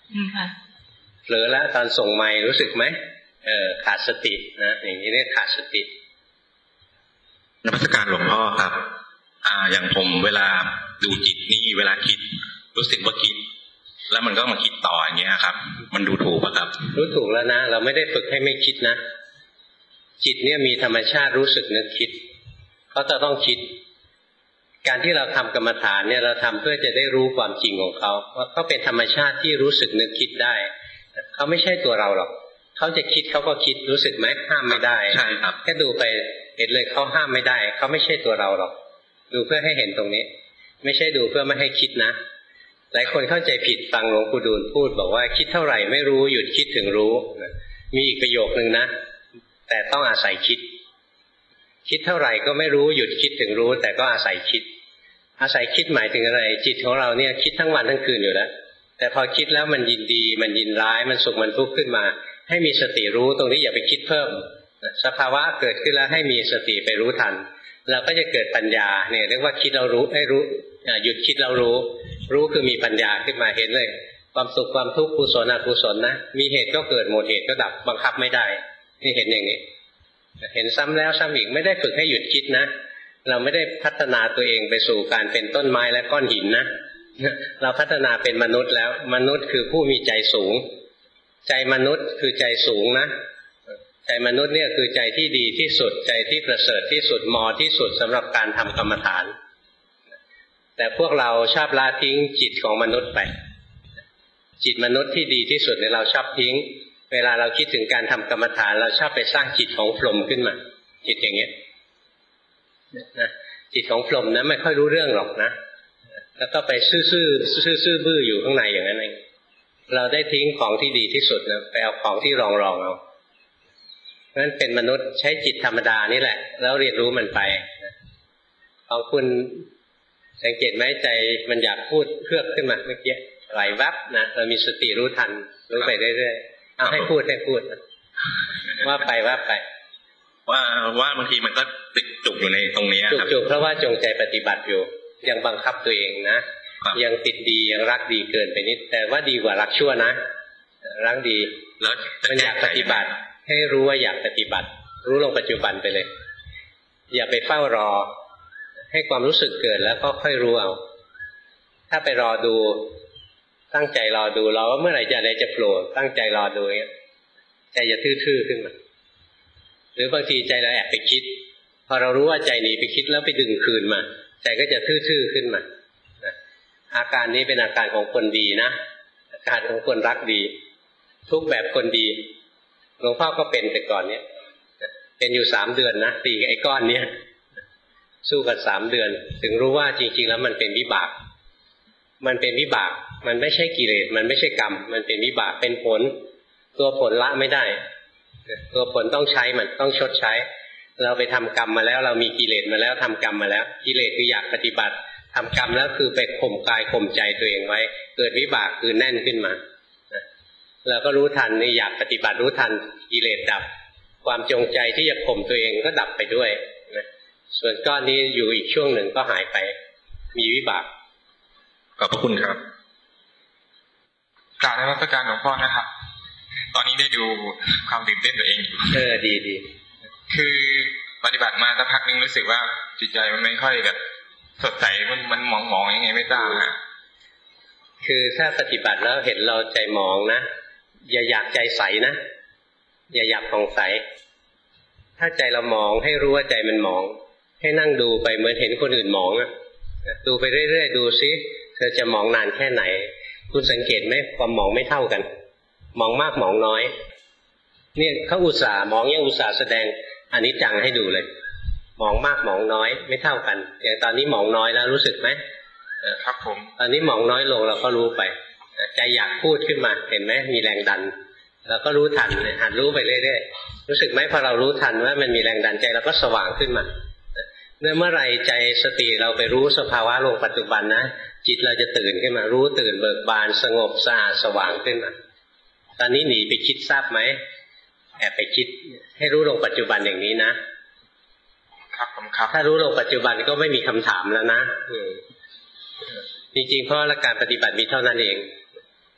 ค่ะเผลอแล้วตอนส่งไมค์รู้สึกไหมขาดสตินะอย่างนี้เรียกขาดสตินมัสการหลวงพ่อครับอย่างผมเวลาดูจิตนี่เวลาคิดรู้สึกว่าคิดแล้วมันก็มาคิดต่ออย่างเงี้ยครับมันดูถูกป่ะครับรู้ถูกแล้วนะเราไม่ได้ฝึกให้ไม่คิดนะจิตเนี่ยมีธรรมชาติรู้สึกนึกคิดเขาจะต้องคิดการที่เราทำกรรมฐานเนี่ยเราทำเพื่อจะได้รู้ความจริงของเขาว่าเขาเป็นธรรมชาติที่รู้สึกนึกคิดได้เขาไม่ใช่ตัวเราหรอกเขาจะคิดเขาก็คิดรู้สึกไหมห้ามไม่ได้ใช่ครับแค่ดูไปเห็นเลยเขาห้ามไม่ได้เขาไม่ใช่ตัวเราหรอกดูเพื่อให้เห็นตรงนี้ไม่ใช่ดูเพื่อไม่ให้คิดนะหลายคนเข้าใจผิดฟังหลวงปู่ดูลพูดบอกว่าคิดเท่าไหร่ไม่รู้หยุดคิดถึงรู้มีอีกประโยคนึงนะแต่ต้องอาศัยคิดคิดเท่าไหร่ก็ไม่รู้หยุดคิดถึงรู้แต่ก็อาศัยคิดอาศัยคิดหมายถึงอะไรจิตของเราเนี่ยคิดทั้งวันทั้งคืนอยู่แล้วแต่พอคิดแล้วมันยินดีมันยินร้ายมันสุขมันทุกข์ขึ้นมาให้มีสติรู้ตรงนี้อย่าไปคิดเพิ่มสภาวะเกิดขึ้นแล้วให้มีสติไปรู้ทันเราก็จะเกิดปัญญาเนี่ยเรียกว่าคิดเรารู้ให้รู้หยุดคิดเรารู้รู้คือมีปัญญาขึ้นมาเห็นเลยความสุขความทุกข์กุศลอกุศลนะมีเหตุก็เกิดหมดเหตุก็ดับบังคับไม่ได้นี่เห็นอย่างนี้เห็นซ้ำแล้วซ้ำอีกไม่ได้ฝึกให้หยุดคิดนะเราไม่ได้พัฒนาตัวเองไปสู่การเป็นต้นไม้และก้อนหินนะเราพัฒนาเป็นมนุษย์แล้วมนุษย์คือผู้มีใจสูงใจมนุษย์คือใจสูงนะใจมนุษย์เนี่ยคือใจที่ดีที่สุดใจที่ประเสริฐที่สุดเหมาะที่สุดสำหรับการทำกรรมฐานแต่พวกเราชอบละทิ้งจิตของมนุษย์ไปจิตมนุษย์ที่ดีที่สุดเนี่ยเราชอบทิ้งเวลาเราคิดถึงการทำกรรมฐานเราชอบไปสร้างจิตของพรหมขึ้นมาจิตอย่างเงี้ยนะจิตของพรหมนะไม่ค่อยรู้เรื่องหรอกนะแล้วก็ไปซื่อบื้ออยู่ข้างในอย่างนั้นเองเราได้ทิ้งของที่ดีที่สุดนะไปเอาของที่รองเอาเพราะฉะนั้นเป็นมนุษย์ใช้จิตธรรมดานี่แหละแล้วเรียนรู้มันไปของคุณสังเกตไหมใจมันอยากพูดเพื่อขึ้นมาเมื่อกี้ไหลแวบนะเรามีสติรู้ทันรู้ไปเรื่อยๆเอาให้พูดว่าไปว่าไปว่าบางทีมันก็ติดจุกอยู่ในตรงนี้ครับจุกเพราะว่าจงใจปฏิบัติอยู่ยังบังคับตัวเองนะยังติดดียังรักดีเกินไปนิดแต่ว่าดีกว่ารักชั่วนะรักดีแล้วมันอยากปฏิบัติให้รู้ว่าอยากปฏิบัติรู้ลงปัจจุบันไปเลยอย่าไปเฝ้ารอให้ความรู้สึกเกิดแล้วก็ค่อยรู้เอาถ้าไปรอดูตั้งใจรอดูเราว่าเมื่อไหร่จะอะไรจะโผล่ตั้งใจรอดูเงี้ยใจจะทื่อๆขึ้นมาหรือบางทีใจเราแอบไปคิดพอเรารู้ว่าใจหนีไปคิดแล้วไปดึงคืนมาใจก็จะทื่อๆขึ้นมาอาการนี้เป็นอาการของคนดีนะอาการของคนรักดีทุกแบบคนดีหลวงพ่อก็เป็นแต่ก่อนเนี้ยเป็นอยู่3 เดือนนะตีไอ้ก้อนเนี้ยสู้กัน3 เดือนถึงรู้ว่าจริงๆแล้วมันเป็นวิบากมันเป็นวิบากมันไม่ใช่กิเลสมันไม่ใช่กรรมมันเป็นวิบากเป็นผลตัวผลละไม่ได้ตัวผลต้องใช้มันต้องชดใช้เราไปทำกรรมมาแล้วเรามีกิเลสมาแล้วทำกรรมมาแล้วกิเลสคืออยากปฏิบัติทำกรรมแล้วคือไปข่มกายข่มใจตัวเองไว้เกิดวิบากคือแน่นขึ้นมาเราก็รู้ทันนี่อยากปฏิบัติรู้ทันกิเลสดับความจงใจที่จะข่มตัวเองก็ดับไปด้วยส่วนก้อนนี้อยู่อีกช่วงหนึ่งก็หายไปมีวิบากขอบพระคุณครับกราบนมัสการหลวงพ่อนะครับตอนนี้ได้ดูความตื่นเต้นตัวเองดีคือปฏิบัติมาสักพักนึงรู้สึกว่าจิตใจมันไม่ค่อยแบบสดใสมันหมองยังไงไม่ทราบนะคือถ้าปฏิบัติแล้วเห็นเราใจหมองนะอย่าอยากใจใสนะอย่าอยากผ่องใสถ้าใจเราหมองให้รู้ว่าใจมันหมองให้นั่งดูไปเหมือนเห็นคนอื่นหมองอะดูไปเรื่อยๆดูซิเธอจะหมองนานแค่ไหนคุณสังเกตไหมความหมองไม่เท่ากันมองมากมองน้อยเนี่ยเขาอุตส่าห์มองยังอุตส่าห์แสดงอนิจจังให้ดูเลยมองมากมองน้อยไม่เท่ากันอย่างตอนนี้มองน้อยแล้วรู้สึกไหมครับผมตอนนี้มองน้อยลงเราก็รู้ไปใจอยากพูดขึ้นมาเห็นไหมมีแรงดันเราก็รู้ทันหัดรู้ไปเรื่อยๆรู้สึกไหมพอเรารู้ทันว่ามันมีแรงดันใจเราก็สว่างขึ้นมาเมื่อไรใจสติเราไปรู้สภาวะลงปัจจุบันนะจิตเราจะตื่นขึ้นมารู้ตื่นเบิกบานสงบสะอาดสว่างขึ้นมาตอนนี้หนีไปคิดทราบไหมแอบไปคิดให้รู้ลงปัจจุบันอย่างนี้นะครับถ้ารู้ลงปัจจุบันก็ไม่มีคำถามแล้วนะจริงๆเพราะการปฏิบัติมีเท่านั้นเอง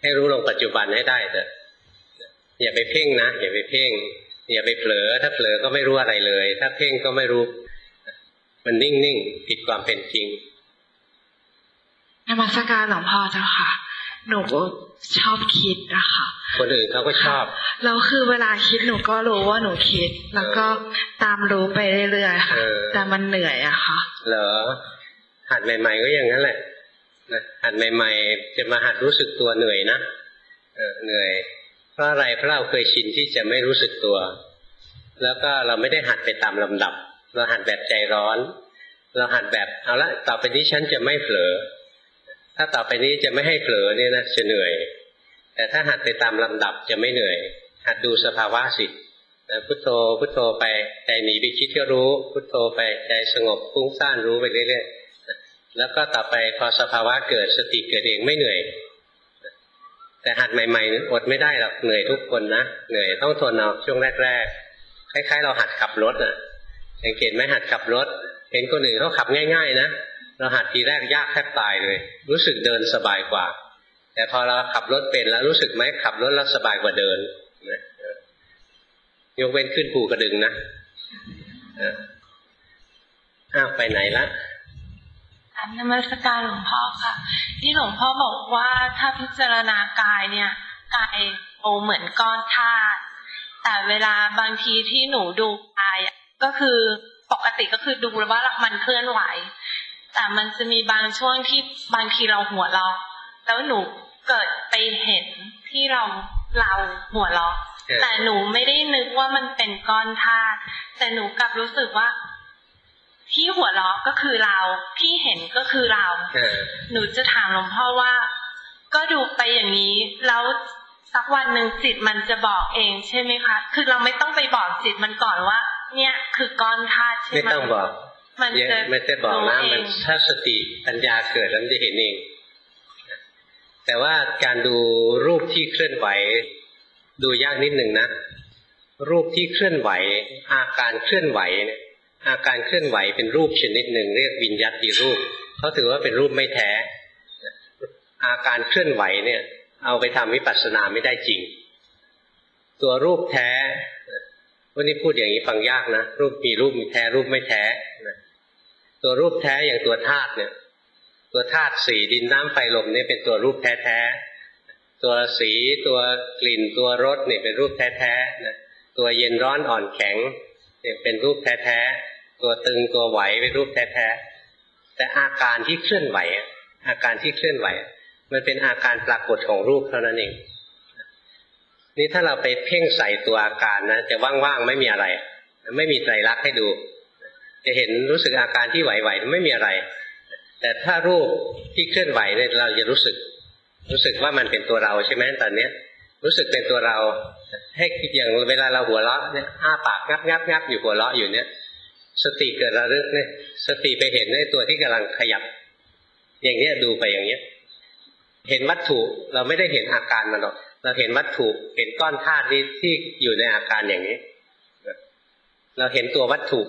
ให้รู้ลงปัจจุบันให้ได้เถอะอย่าไปเพ่งนะอย่าไปเพ่งอย่าไปเผลอถ้าเผลอก็ไม่รู้อะไรเลยถ้าเพ่งก็ไม่รู้มันนิ่งๆผิดความเป็นจริงนมัสการหลวงพ่อเจ้าค่ะหนูชอบคิดนะคะคนอื่นเขาก็ชอบแล้วคือเวลาคิดหนูก็รู้ว่าหนูคิดแล้วก็ตามรู้ไปเรื่อยๆค่ะแต่มันเหนื่อยอะค่ะเหรอหัดใหม่ๆก็อย่างนั้นแหละนะหัดใหม่ๆจะมาหัดรู้สึกตัวเหนื่อยนะเหนื่อยเพราะอะไรเพราะเราเคยชินที่จะไม่รู้สึกตัวแล้วก็เราไม่ได้หัดไปตามลำดับเราหัดแบบใจร้อนเราหัดแบบเอาละต่อไปนี้ฉันจะไม่เผลอถ้าต่อไปนี้จะไม่ให้เผลอเนี่ยนะจะเหนื่อยแต่ถ้าหัดไปตามลำดับจะไม่เหนื่อยหัดดูสภาวะสิพุทโธพุทโธไปใจหนีไปคิดก็รู้พุทโธไปใจสงบฟุ้งซ่านรู้ไปเรื่อยๆแล้วก็ต่อไปพอสภาวะเกิดสติเกิดเองไม่เหนื่อยแต่หัดใหม่ๆอดไม่ได้หรอกเหนื่อยทุกคนนะเหนื่อยต้องทนเอาช่วงแรกๆคล้ายๆเราหัดขับรถน่ะสังเกตไหมหัดขับรถเห็นคนอื่นเขาขับง่ายๆนะเราหัดทีแรกยากแทบตายเลยรู้สึกเดินสบายกว่าแต่พอเราขับรถเป็นแล้วรู้สึกไหมขับรถแล้วสบายกว่าเดินยกเว้นขึ้นภูกระดึงนะไปไหนละนมัสการหลวงพ่อค่ะที่หลวงพ่อบอกว่าถ้าพิจารณากายเนี่ยกายเหมือนก้อนธาตุแต่เวลาบางทีที่หนูดูกายก็คือปกติก็คือดูว่ามันเคลื่อนไหวแต่มันจะมีบางช่วงที่บางทีเราหัวเราะแล้วหนูเกิดไปเห็นที่เราหัวเราะแต่หนูไม่ได้นึกว่ามันเป็นก้อนธาตุแต่หนูกลับรู้สึกว่าที่หัวเราะก็คือเราที่เห็นก็คือเราหนูจะถามหลวงพ่อว่าก็ดูไปอย่างนี้แล้วสักวันหนึ่งจิตมันจะบอกเองใช่ไหมคะคือเราไม่ต้องไปบอกจิตมันก่อนว่าเนี่ยคือก้อนธาตุใช่ไหมไม่ต้องบอกมันจะไม่ได้บอกนะมันถ้าสติปัญญาเกิดแล้วมันจะเห็นเองแต่ว่าการดูรูปที่เคลื่อนไหวดูยากนิดหนึ่งนะรูปที่เคลื่อนไหวอาการเคลื่อนไหวเนี่ยอาการเคลื่อนไหวเป็นรูปชนิดหนึ่งเรียกวิญญัติรูปเขาถือว่าเป็นรูปไม่แท้อาการเคลื่อนไหวเนี่ยเอาไปทำวิปัสสนาไม่ได้จริงตัวรูปแท้วันนี้พูดอย่างนี้ฟังยากนะรูปมีรูปมีแท้รูปไม่แท้ตัวรูปแท้อย่างตัวธาตุเนี่ยตัวธาตุสี่ดินน้ำไฟลมนี่เป็นตัวรูปแท้ๆตัวสีตัวกลิ่นตัวรสเนี่ยเป็นรูปแท้ๆนะตัวเย็นร้อนอ่อนแข็งเนี่ยเป็นรูปแท้ๆตัวตึงตัวไหวเป็นรูปแท้ๆแต่อาการที่เคลื่อนไหวอาการที่เคลื่อนไหวมันเป็นอาการปรากฏของรูปเท่านั้นเองนี่ถ้าเราไปเพ่งใส่ตัวอาการนะจะว่างๆไม่มีอะไรไม่มีไตรลักษณ์ให้ดูจะเห็นรู้สึกอาการที่ไหวๆไม่มีอะไรแต่ถ้ารูปที่เคลื่อนไหวเนี่ยเราจะรู้สึกว่ามันเป็นตัวเราใช่ไหมตอนนี้รู้สึกเป็นตัวเราให้อย่างเวลาเราหัวเราะเนี่ยอ้าปากงับอยู่หัวเราะอยู่เนี่ยสติเกิดระลึกเนี่ยสติไปเห็นในตัวที่กำลังขยับอย่างนี้ดูไปอย่างนี้เห็นวัตถุเราไม่ได้เห็นอาการมันหรอกเราเห็นวัตถุเห็นก้อนธาตุที่อยู่ในอาการอย่างนี้เราเห็นตัววัตถุ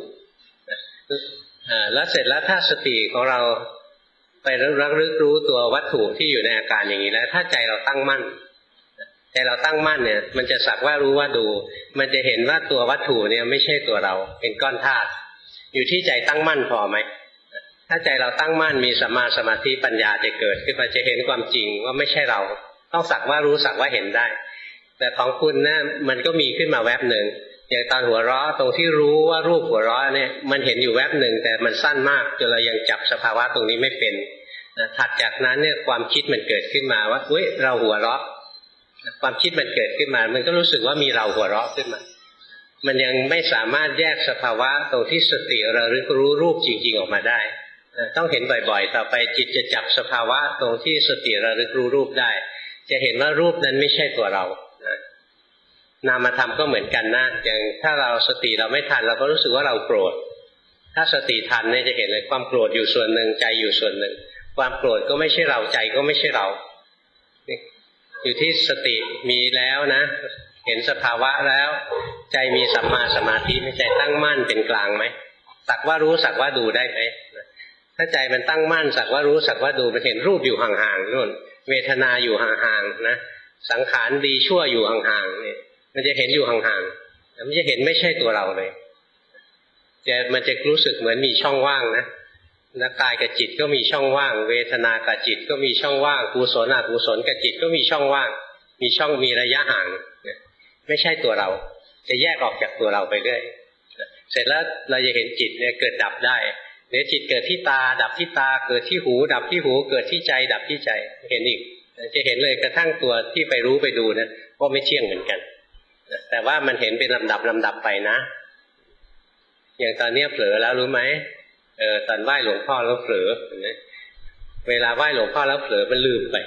แล้วเสร็จแล้วถ้าสติของเราไประลึกรู้ตัววัตถุที่อยู่ในอาการอย่างนี้แล้วถ้าใจเราตั้งมั่นใจเราตั้งมั่นเนี่ยมันจะสักว่ารู้ว่าดูมันจะเห็นว่าตัววัตถุเนี่ยไม่ใช่ตัวเราเป็นก้อนธาตุอยู่ที่ใจตั้งมั่นพอไหมถ้าใจเราตั้งมั่นมีสัมมาสมาธิปัญญาจะเกิดขึ้นมาจะเห็นความจริงว่าไม่ใช่เราต้องสักว่ารู้สักว่าเห็นได้แต่ของคุณนะมันก็มีขึ้นมาแวบหนึ่งอย่างตอนหัวเราะตรงที่รู้ว่ารูปหัวเราะเนี่ยมันเห็นอยู่แวบหนึ่งแต่มันสั้นมากจนเรายังจับสภาวะตรงนี้ไม่เป็นถัดจากนั้นเนี่ยความคิดมันเกิดขึ้นมาว่าเฮ้ยเราหัวเราะความคิดมันเกิดขึ้นมามันก็รู้สึกว่ามีเราหัวเราะขึ้นมามันยังไม่สามารถแยกสภาวะตรงที่สติเรารู้รูปจริงๆออกมาได้ต้องเห็นบ่อยๆต่อไปจิตจะจับสภาวะตรงที่สติระลึกรู้รูปได้จะเห็นว่ารูปนั้นไม่ใช่ตัวเรานามธรรมก็เหมือนกันนะอย่างถ้าเราสติเราไม่ทันเราก็รู้สึกว่าเราโกรธถ้าสติทันเนี่ยจะเห็นเลยความโกรธอยู่ส่วนหนึ่งใจอยู่ส่วนหนึ่งความโกรธก็ไม่ใช่เราใจก็ไม่ใช่เราอยู่ที่สติมีแล้วนะเห็นสภาวะแล้วใจมีสัมมาสมาธิใจตั้งมั่นเป็นกลางไหมสักว่ารู้สักว่าดูได้ไหมถ้าใจมันตั้งมั่นสักว่ารู้สักว่าดูมันเห็นรูปอยู่ห่างๆนู่นเวทนาอยู่ห่างๆนะสังขารดีชั่วอยู่ห่างๆเนี่ยมันจะเห็นอยู่ห่างๆมันจะเห็นไม่ใช่ตัวเราเลยมันจะรู้สึกเหมือนมีช่องว่างนะกายกับจิตก็มีช่องว่างเวทนากับจิตก็มีช่องว่างกุศลอกุศลกับจิตก็มีช่องว่างมีระยะห่างไม่ใช่ตัวเราจะแยกออกจากตัวเราไปเรื่อยเสร็จแล้วเราจะเห็นจิตเนี่ยเกิดดับได้เนี่ยจิตเกิดที่ตาดับที่ตาเกิดที่หูดับที่หูเกิดที่ใจดับที่ใจเห็นอีกจะเห็นเลยกระทั่งตัวที่ไปรู้ไปดูนะก็ไม่เที่ยงเหมือนกันแต่ว่ามันเห็นเป็นลำดับไปนะอย่างตอนนี้เผลอแล้วรู้ไหมตอนไหว้หลวงพ่อแล้วเผลอเห็นไหมเวลาไหว้หลวงพ่อแล้วเผลอมันลืมไป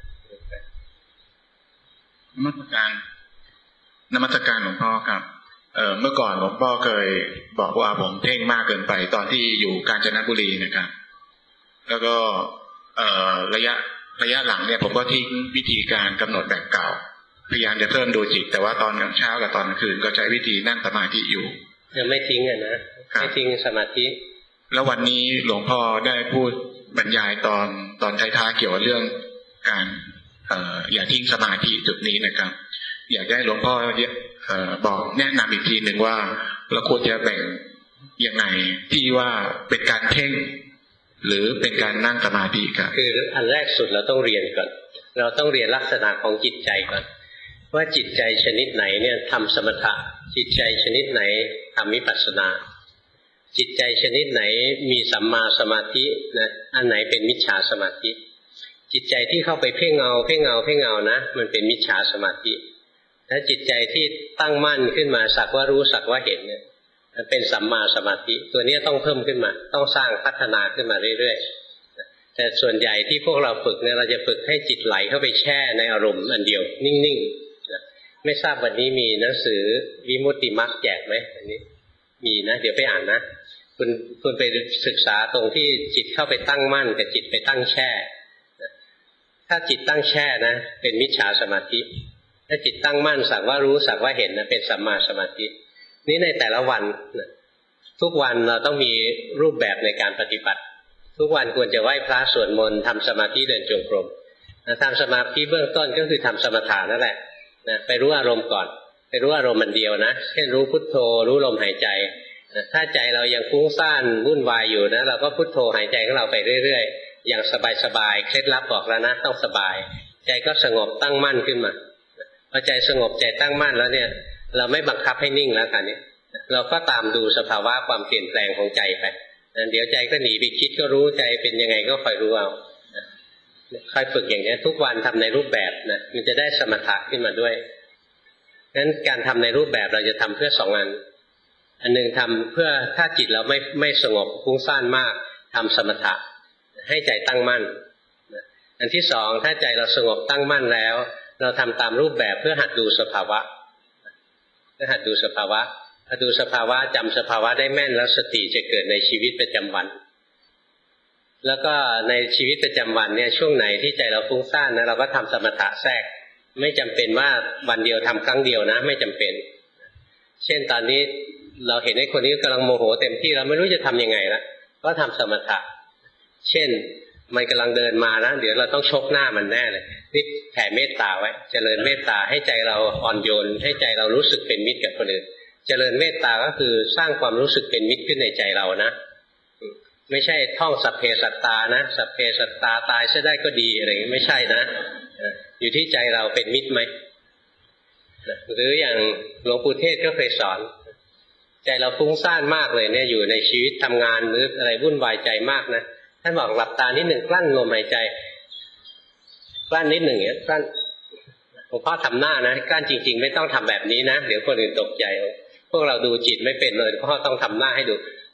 นมัสการหลวงพ่อครับเมื่อก่อนหลวงพ่อเคยบอกว่าผมเพ่งมากเกินไปตอนที่อยู่กาญจนบุรีนะครับแล้วก็ระยะหลังเนี่ยผมก็ทิ้งวิธีการกำหนดแบบเก่าพยายามจะเพิ่มดูจิตแต่ว่าตอนกลางเช้ากับตอนกลางคืนก็ใช้วิธีนั่งสมาธิอยู่ยังไม่ทิ้งนะไม่ทิ้งสมาธิแล้ววันนี้หลวงพ่อได้พูดบรรยายตอนท้ายๆเกี่ยวกับเรื่องการอย่าทิ้งสมาธิจุดนี้นะครับอยากให้หลวงพ่อบอกแนะนำอีกทีหนึ่งว่าเราควรจะแบ่งยังไงที่ว่าเป็นการเพ่งหรือเป็นการนั่งสมาธิครับคืออันแรกสุดเราต้องเรียนก่อนเราต้องเรียนลักษณะของจิตใจก่อนว่าจิตใจชนิดไหนเนี่ยทำสมถะจิตใจชนิดไหนทำวิปัสสนาจิตใจชนิดไหนมีสัมมาสมาธินะอันไหนเป็นมิจฉาสมาธิจิตใจที่เข้าไปเพ่งเอานะมันเป็นมิจฉาสมาธิและจิตใจที่ตั้งมั่นขึ้นมาสักว่ารู้สักว่าเห็นเนี่ยมันเป็นสัมมาสมาธิตัวนี้ต้องเพิ่มขึ้นมาต้องสร้างพัฒนาขึ้นมาเรื่อยๆแต่ส่วนใหญ่ที่พวกเราฝึกเนี่ยเราจะฝึกให้จิตไหลเข้าไปแช่ในอารมณ์อันเดียวนิ่งๆไม่ทราบวันนี้มีหนังสือวิมุตติมรรคแจกไหมอันนี้มีนะเดี๋ยวไปอ่านนะคุณไปศึกษาตรงที่จิตเข้าไปตั้งมั่นกับจิตไปตั้งแช่ถ้าจิตตั้งแช่นะเป็นมิจฉาสมาธิถ้าจิตตั้งมั่นสักว่ารู้สักว่าเห็นนะเป็นสัมมาสมาธินี่ในแต่ละวันทุกวันเราต้องมีรูปแบบในการปฏิบัติทุกวันควรจะไหว้พระสวดมนต์ทำสมาธิเดินจงกรมทำสมาธิเบื้องต้นก็คือทำสมถะนั่นแหละไปรู้อารมณ์ก่อนไปรู้อารมณ์มันเดียวนะเช่นรู้พุทโธรู้ลมหายใจถ้าใจเรายังฟุ้งซ่านวุ่นวายอยู่นะเราก็พุทโธหายใจของเราไปเรื่อยๆอย่างสบายๆเคล็ดลับบอกแล้วนะต้องสบายใจก็สงบตั้งมั่นขึ้นมาพอใจสงบใจตั้งมั่นแล้วเนี่ยเราไม่บังคับให้นิ่งแล้วกันนี้เราก็ตามดูสภาวะความเปลี่ยนแปลงของใจไปเดี๋ยวใจก็หนีไปคิดก็รู้ใจเป็นยังไงก็คอยรู้เอาค่อยฝึกอย่างนี้ทุกวันทำในรูปแบบนะมันจะได้สมถะขึ้นมาด้วยงั้นการทำในรูปแบบเราจะทำเพื่อ2 อันหนึ่งทำเพื่อถ้าจิตเราไม่สงบฟุ้งซ่านมากทำสมถะให้ใจตั้งมั่นอันที่2ถ้าใจเราสงบตั้งมั่นแล้วเราทำตามรูปแบบเพื่อหัดดูสภาวะจำสภาวะได้แม่นแล้วสติจะเกิดในชีวิตประจำวันแล้วก็ในชีวิตประจำวันเนี่ยช่วงไหนที่ใจเราฟุ้งซ่านนะเราก็ทำสมถะแทรกไม่จำเป็นว่าวันเดียวทำครั้งเดียวนะไม่จำเป็นเช่นตอนนี้เราเห็นไอ้คนนี้กำลังโมโหเต็มที่เราไม่รู้จะทำยังไงละก็ทำสมถะเช่นมันกำลังเดินมานะเดี๋ยวเราต้องชกหน้ามันแน่เลยนี่แผ่เมตตาไว้เจริญเมตตาให้ใจเราอ่อนโยนให้ใจเรารู้สึกเป็นมิตรกับคนอื่นเจริญเมตตาก็คือสร้างความรู้สึกเป็นมิตรขึ้นในใจเรานะไม่ใช่ท่องสัพเพสัตตานะสัพเพสัตตาตายซะได้ก็ดีอะไรอย่างนี้ไม่ใช่นะอยู่ที่ใจเราเป็นมิตรไหมหรืออย่างหลวงปู่เทศก็เคยสอนใจเราฟุ้งซ่านมากเลยเนี่ยอยู่ในชีวิตทำงานหรืออะไรวุ่นวายใจมากนะท่านบอกหลับตานิดหนึ่งกลั้นลมหายใจกลั้นนิดหนึ่งเนี่ยกลั้นหลวงพ่อทำหน้านะกลั้นจริงๆไม่ต้องทำแบบนี้นะเดี๋ยวคนอื่นตกใจพวกเราดูจิตไม่เป็นเลยหลวงพ่อต้องทำหน้าให้ดู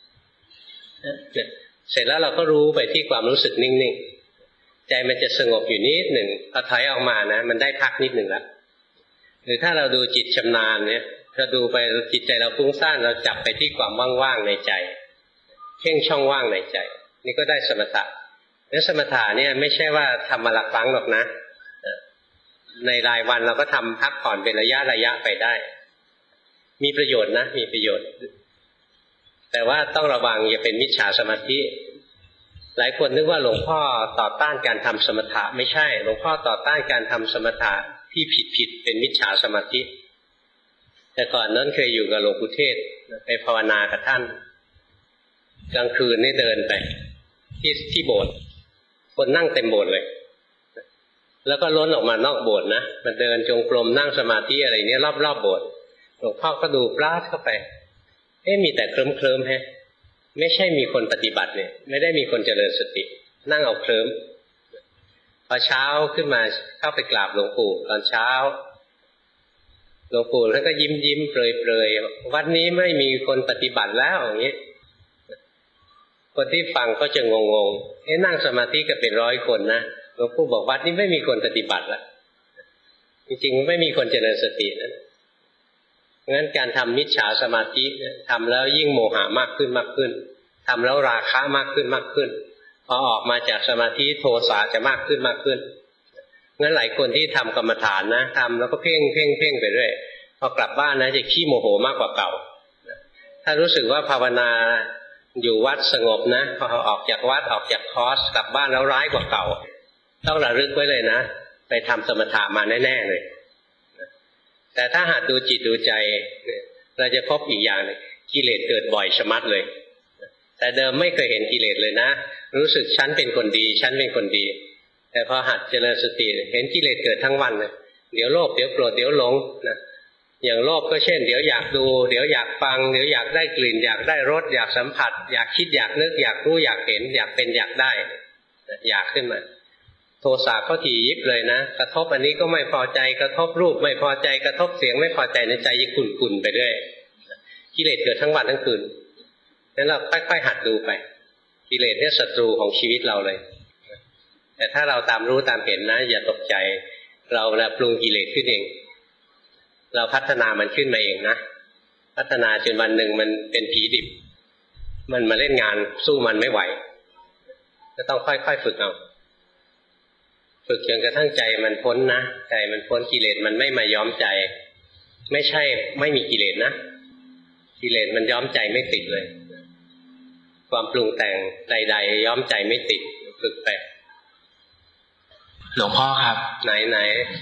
เสร็จแล้วเราก็รู้ไปที่ความรู้สึกนิ่งๆใจมันจะสงบอยู่นิดหนึ่งพอถอยออกมานะมันได้พักนิดหนึ่งแล้วหรือถ้าเราดูจิตชำนาญเนี่ยเราดูไปจิตใจเราฟุ้งซ่านเราจับไปที่ความว่างๆในใจเพ่งช่องว่างในใจนี่ก็ได้สมถะและสมถะเนี่ยไม่ใช่ว่าทำมาละครั้งหรอกนะในรายวันเราก็ทำพักผ่อนเป็นระยะไปได้มีประโยชน์นะมีประโยชน์แต่ว่าต้องระวังอย่าเป็นมิจฉาสมาธิหลายคนนึกว่าหลวงพ่อต่อต้านการทำสมถะไม่ใช่หลวงพ่อต่อต้านการทำสมถะที่ผิดเป็นมิจฉาสมาธิแต่ก่อนนั้นเคยอยู่กับหลวงปู่เทศไปภาวนากับท่านกลางคืนนี่เดินไปที่โบสถ์คนนั่งเต็มโบสถ์เลยแล้วก็ล้นออกมานอกโบสถ์นะมันเดินจงกรมนั่งสมาธิอะไรเนี้ยรอบโบสถ์หลวงพ่อก็ดูปราดเข้าไปมีแต่เคลิ้มๆฮะไม่ใช่มีคนปฏิบัติเนี่ยไม่ได้มีคนเจริญสตินั่งเอาเคลิ้มพอเช้าขึ้นมาเข้าไปกราบหลวงปู่ตอนเช้าหลวงปู่ท่านก็ยิ้มเปรยวัดนี้ไม่มีคนปฏิบัติแล้วอย่างนี้คนที่ฟังก็จะงงนั่งสมาธิก็เป็น100 คนนะหลวงปู่บอกวัดนี้ไม่มีคนปฏิบัติแล้วจริงๆไม่มีคนเจริญสตินะงั้นการทำมิจฉาสมาธิทำแล้วยิ่งโมหะมากขึ้นทำแล้วราคะมากขึ้นพอออกมาจากสมาธิโทสะจะมากขึ้นงั้นหลายคนที่ทำกรรมฐานนะทำแล้วก็เพ่งไปเรื่อยพอกลับบ้านนะจะขี้โมโหมากกว่าเก่าถ้ารู้สึกว่าภาวนาอยู่วัดสงบนะพอออกจากวัดออกจากคอร์สกลับบ้านแล้วร้ายกว่าเก่าต้องระลึกไว้เลยนะไปทำสมถะมาแน่ๆเลยแต่ถ้าหากดูจิตดูใจเราจะพบอีกอย่างนึงกิเลสเกิดบ่อยชะมัดเลยแต่เดิมไม่เคยเห็นกิเลสเลยนะรู้สึกฉันเป็นคนดีแต่พอหัดเจริญสติเห็นกิเลสเกิดทั้งวันเลยเดี๋ยวโลภเดี๋ยวโกรธเดี๋ยวหลงนะอย่างโลภก็เช่นเดี๋ยวอยากดูเดี๋ยวอยากฟังเดี๋ยวอยากได้กลิ่นอยากได้รสอยากสัมผัสอยากคิดอยากนึกอยากรู้อยากเห็นอยากเป็นอยากได้อยากขึ้นมาโทสะก็ถี่ยิบเลยนะกระทบอันนี้ก็ไม่พอใจกระทบรูปไม่พอใจกระทบเสียงไม่พอใจในใจยิ่งขุ่นไปเรื่อยกิเลสเกิดทั้งวันทั้งคืนนั้นเราค่อยๆหัดดูไปกิเลสเนี่ยศัตรูของชีวิตเราเลยแต่ถ้าเราตามรู้ตามเห็นนะอย่าตกใจเราปรุงกิเลสขึ้นเองเราพัฒนามันขึ้นมาเองนะพัฒนาจนวันหนึ่งมันเป็นผีดิบมันมาเล่นงานสู้มันไม่ไหวก็ต้องค่อยๆฝึกเอาฝึกจนกระทั่งใจมันพ้นนะใจมันพ้นกิเลสมันไม่มาย้อมใจไม่ใช่ไม่มีกิเลสนะกิเลสมันย้อมใจไม่ติดเลยความปรุงแต่งใดๆย้อมใจไม่ติดฝึกไปหลวงพ่อครับไหน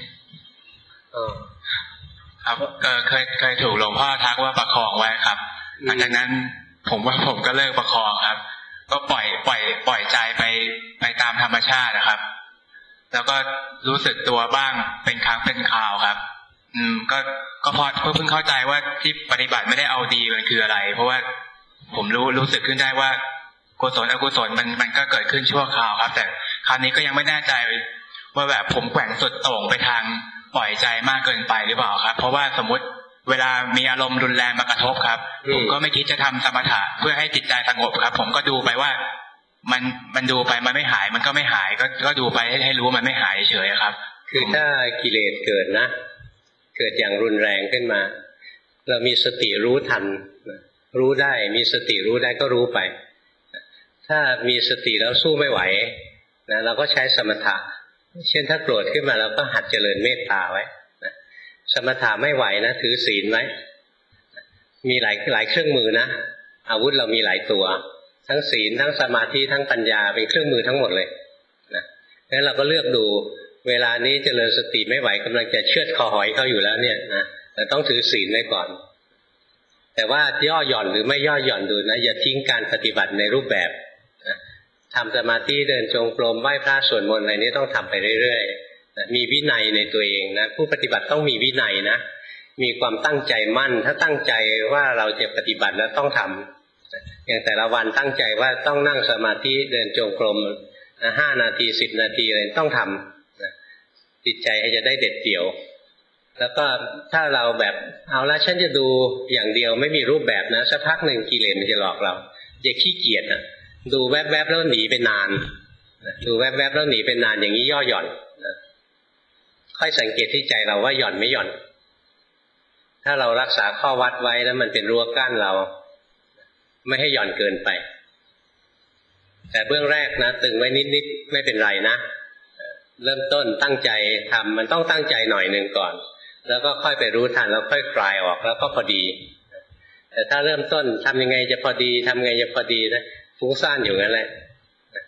ครับเคยถูกหลวงพ่อทักว่าประคองไว้ครับหลังจากนั้นผมก็เลิกประคองครับก็ปล่อยใจไปตามธรรมชาตินะครับแล้วก็รู้สึกตัวบ้างเป็นครั้งเป็นคราวครับก็พอเพิ่งเข้าใจว่าที่ปฏิบัติไม่ได้เอาดีมันคืออะไรเพราะว่าผมรู้สึกขึ้นได้ว่ากุศลอกุศลมันก็เกิดขึ้นชั่วคราวครับแต่คราวนี้ก็ยังไม่แน่ใจว่าแบบผมแกว่งสุดโต่งไปทางปล่อยใจมากเกินไปหรือเปล่าครับเพราะว่าสมมติเวลามีอารมณ์รุนแรงมากระทบครับผมก็ไม่คิดจะทำสมถะเพื่อให้จิตใจสงบครับผมก็ดูไปว่ามันดูไปมันไม่หายมันก็ไม่หายก็ดูไปให้รู้ว่ามันไม่หายเฉยครับคือถ้ากิเลสเกิดนะเกิดอย่างรุนแรงขึ้นมาเรามีสติรู้ทันรู้ได้มีสติรู้ได้ก็รู้ไปถ้ามีสติแล้วสู้ไม่ไหวนะเราก็ใช้สมถะเช่นถ้าโกรธขึ้นมาเราก็หัดเจริญเมตตาไว้นะสมถะไม่ไหวนะถือศีลไว้มีหลายเครื่องมือนะอาวุธเรามีหลายตัวทั้งศีลทั้งสมาธิทั้งปัญญาเป็นเครื่องมือทั้งหมดเลยนะงั้นเราก็เลือกดูเวลานี้เจริญสติไม่ไหวกำลังจะเชือดคอหอยเขาอยู่แล้วเนี่ยนะแต่ต้องถือศีลไว้ก่อนแต่ว่าย่อหย่อนหรือไม่ย่อหย่อนดูนะอย่าทิ้งการปฏิบัติในรูปแบบนะทำสมาธิเดินจงกรมไหว้พระสวดมนต์อะไรนี้ต้องทำไปเรื่อยๆนะมีวินัยในตัวเองนะผู้ปฏิบัติต้องมีวินัยนะมีความตั้งใจมั่นถ้าตั้งใจว่าเราจะปฏิบัติแล้วต้องทำอย่างแต่ละวันตั้งใจว่าต้องนั่งสมาธิเดินจงกรม5 นาที10 นาทีอะไรต้องทำจิตใจจะได้เด็ดเดี่ยวแล้วก็ถ้าเราแบบเอาละฉันจะดูอย่างเดียวไม่มีรูปแบบนะสักพักหนึ่งกิเลสมันจะหลอกเราจะขี้เกียจนะดูแวบๆแล้วหนีไปนานดูแวบๆแล้วหนีไปนานอย่างนี้ย่อหย่อนนะค่อยสังเกตที่ใจเราว่าหย่อนไม่หย่อนถ้าเรารักษาข้อวัดไว้แล้วมันเป็นรั้วกั้นเราไม่ให้หย่อนเกินไปแต่เบื้องแรกนะตึงไว้นิดๆไม่เป็นไรนะเริ่มต้นตั้งใจทำมันต้องตั้งใจหน่อยหนึ่งก่อนแล้วก็ค่อยไปรู้ทันแล้วค่อยคลายออกแล้วก็พอดีแต่ถ้าเริ่มต้นทำยังไงจะพอดีทำไงจะพอดีนะฟุ้งซ่านอยู่งั้นแหละ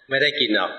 ไม่ได้กินหรอก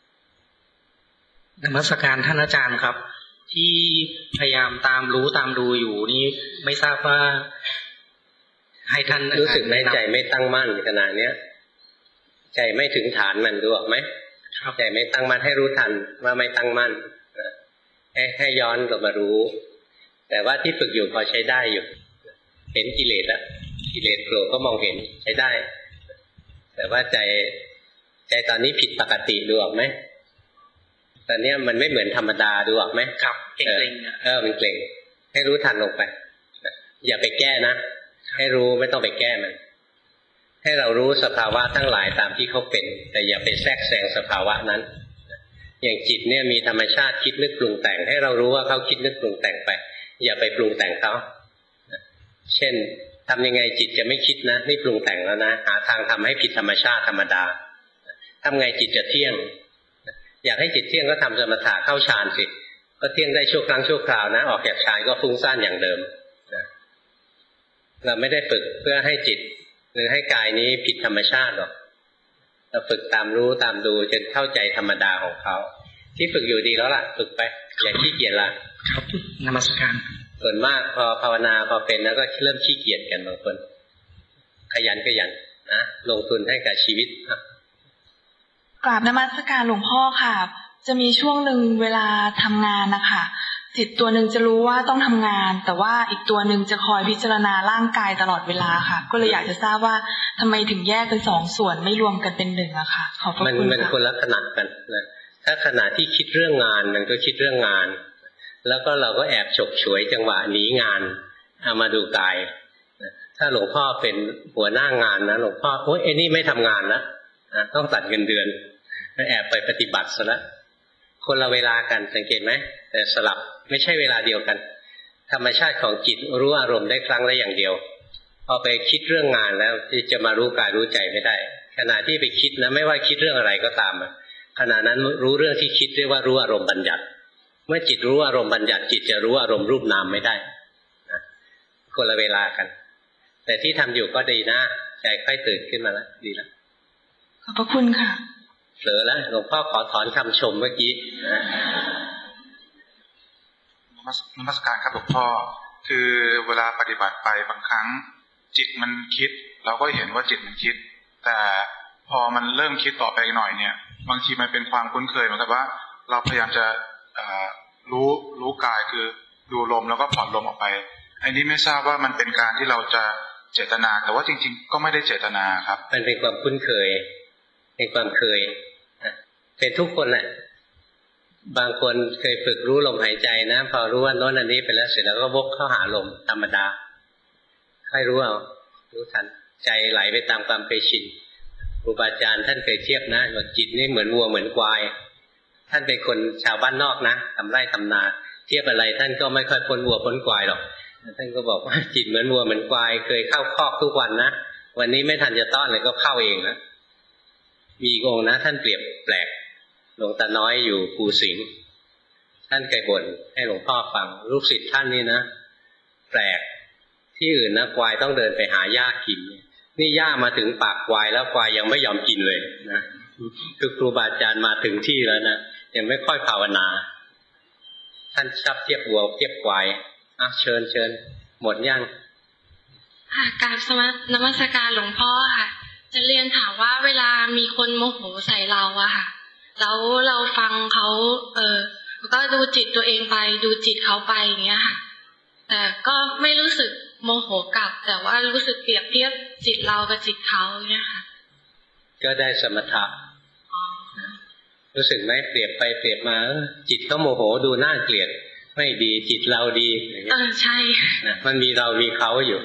นมัสการท่านอาจารย์ครับที่พยายามตามรู้ตามดูอยู่นี่ไม่ทราบว่าให้ท่านรู้สึกในใจไม่ตั้งมั่นขณะเนี้ยใจไม่ถึงฐานมันรู้ออกไหมใจไม่ตั้งมั่นให้รู้ทันว่าไม่ตั้งมั่นให้ย้อนกลับมารู้แต่ว่าที่ฝึกอยู่พอใช้ได้อยู่เห็นกิเลสแล้วกิเลสโผล่ก็มองเห็นใช้ได้แต่ว่าใจตอนนี้ผิดปกติดูออกไหมตอนนี้มันไม่เหมือนธรรมดาดูออกไหมครับเกร็งมันเกร็งให้รู้ทันลงไปอย่าไปแก้นะให้รู้ไม่ต้องไปแก้มันให้เรารู้สภาวะทั้งหลายตามที่เขาเป็นแต่อย่าไปแทรกแซงสภาวะนั้นอย่างจิตเนี่ยมีธรรมชาติคิดนึกปรุงแต่งให้เรารู้ว่าเขาคิดนึกปรุงแต่งไปอย่าไปปรุงแต่งเขาเช่นทำยังไงจิตจะไม่คิดนะไม่ปรุงแต่งแล้วนะหาทางทำให้ผิดธรรมชาติธรรมดาทำไงจิตจะเที่ยงอยากให้จิตเที่ยงก็ทำสมถะเข้าฌานสิก็เที่ยงได้ชั่วครั้งชั่วคราวนะออกจากฌานก็ฟุ้งซ่านอย่างเดิมเราไม่ได้ฝึกเพื่อให้จิตหรือให้กายนี้ผิดธรรมชาติหรอกเราฝึกตามรู้ตามดูจนเข้าใจธรรมดาของเขาที่ฝึกอยู่ดีแล้วล่ะฝึกไปอย่าขี้เกียจละครับนมัสการส่วนมากพอภาวนาพอเป็นแล้วก็เริ่มขี้เกียจกันบางคนขยันนะลงทุนให้กับชีวิตกราบนมัสการหลวงพ่อค่ะจะมีช่วงหนึ่งเวลาทำงานนะคะจิตตัวหนึ่งจะรู้ว่าต้องทำงานแต่ว่าอีกตัวหนึ่งจะคอยพิจารณาร่างกายตลอดเวลาค่ะก็เลยอยากจะทราบว่าทำไมถึงแยกเป็นสองส่วนไม่รวมกันเป็นหนึ่งอะค่ะขอบพระคุณค่ะมันคนละขนาดกันนะถ้าขณะที่คิดเรื่องงานมันก็คิดเรื่องงานแล้วก็เราก็แอบฉกฉวยจังหวะหนีงานเอามาดูกายถ้าหลวงพ่อเป็นหัวหน้างานนะหลวงพ่อโอ๊ยไอ้นี่ไม่ทำงานแล้วต้องตัดเงินเดือนแอบไปปฏิบัติซะแล้วคนละเวลากันสังเกตไหมแต่สลับไม่ใช่เวลาเดียวกันธรรมชาติของจิตรู้อารมณ์ได้ครั้งละอย่างเดียวพอไปคิดเรื่องงานแล้วจะมารู้กายรู้ใจไม่ได้ขณะที่ไปคิดนะไม่ว่าคิดเรื่องอะไรก็ตามขณะนั้นรู้เรื่องที่คิดเรียกว่ารู้อารมณ์บัญญัติเมื่อจิตรู้อารมณ์บัญญัติจิตจะรู้อารมณ์รูปนามไม่ได้นะคนละเวลากันแต่ที่ทำอยู่ก็ดีนะใจค่อยตื่นขึ้นมาแล้วดีแล้วขอบพระคุณค่ะเผลอแล้วหลวงพ่อขอถอนคำชมเมื่อกี้นมัสการครับหลวงพ่อคือเวลาปฏิบัติไปบางครั้งจิตมันคิดเราก็เห็นว่าจิตมันคิดแต่พอมันเริ่มคิดต่อไปหน่อยเนี่ยบางทีมันเป็นความคุ้นเคยเหมือนกับว่าเราพยายามจะรู้กายคือดูลมแล้วก็ผ่อนลมออกไปอันนี้ไม่ทราบว่ามันเป็นการที่เราจะเจตนาแต่ว่าจริงๆก็ไม่ได้เจตนาครับมันเป็นความคุ้นเคยเป็นความเคยเป็นทุกคนแหละบางคนเคยฝึกรู้ลมหายใจนะพอรู้ว่าโน้นอันนี้ไปแล้วเสร็จแล้วก็วกเข้าหาลมธรรมดาให้รู้เอารู้ทันใจไหลไปตามความเคยชินครูบาอาจารย์ท่านเคยเทียบนะว่าจิตนี่เหมือนวัวเหมือนควายท่านเป็นคนชาวบ้านนอกนะทำไร่ทำนาเทียบอะไรท่านก็ไม่ค่อยพ้นวัวพ้นควายหรอกท่านก็บอกว่าจิตเหมือนวัวเหมือนควายเคยเข้าคอกทุกวันนะวันนี้ไม่ทันจะต้อนเลยก็เข้าเองนะมีองค์นะท่านเปรียบแปลกหลวงตาน้อยอยู่ภูสิงห์ท่านเคยบ่นให้หลวงพ่อฟังลูกศิษย์ท่านนี่นะแปลกที่อื่นนะควายต้องเดินไปหาหญ้ากินนี่หญ้ามาถึงปากควายแล้วควายยังไม่ยอมกินเลยนะคือครูบาอาจารย์มาถึงที่แล้วนะยังไม่ค่อยภาวนาท่านชอบเทียบวัวเทียบควายเชิญหมดยังกราบนมัสการหลวงพ่อค่ะจะเรียนถามว่าเวลามีคนโมโหใส่เราอะค่ะแล้วเราฟังเขาก็ดูจิตตัวเองไปดูจิตเขาไปอย่างเงี้ยค่ะแต่ก็ไม่รู้สึกโมโหกลับแต่ว่ารู้สึกเปรียบเทียบจิตเรากับจิตเขาเนี่ยค่ะก็ได้สมถะรู้สึกไหมเปรียบไปเปรียบมาจิตเขาโมโหดูน่าเกลียดไม่ดีจิตเราดีอย่างเงี้ยใช่นะมันมีเรามีเขาอยู่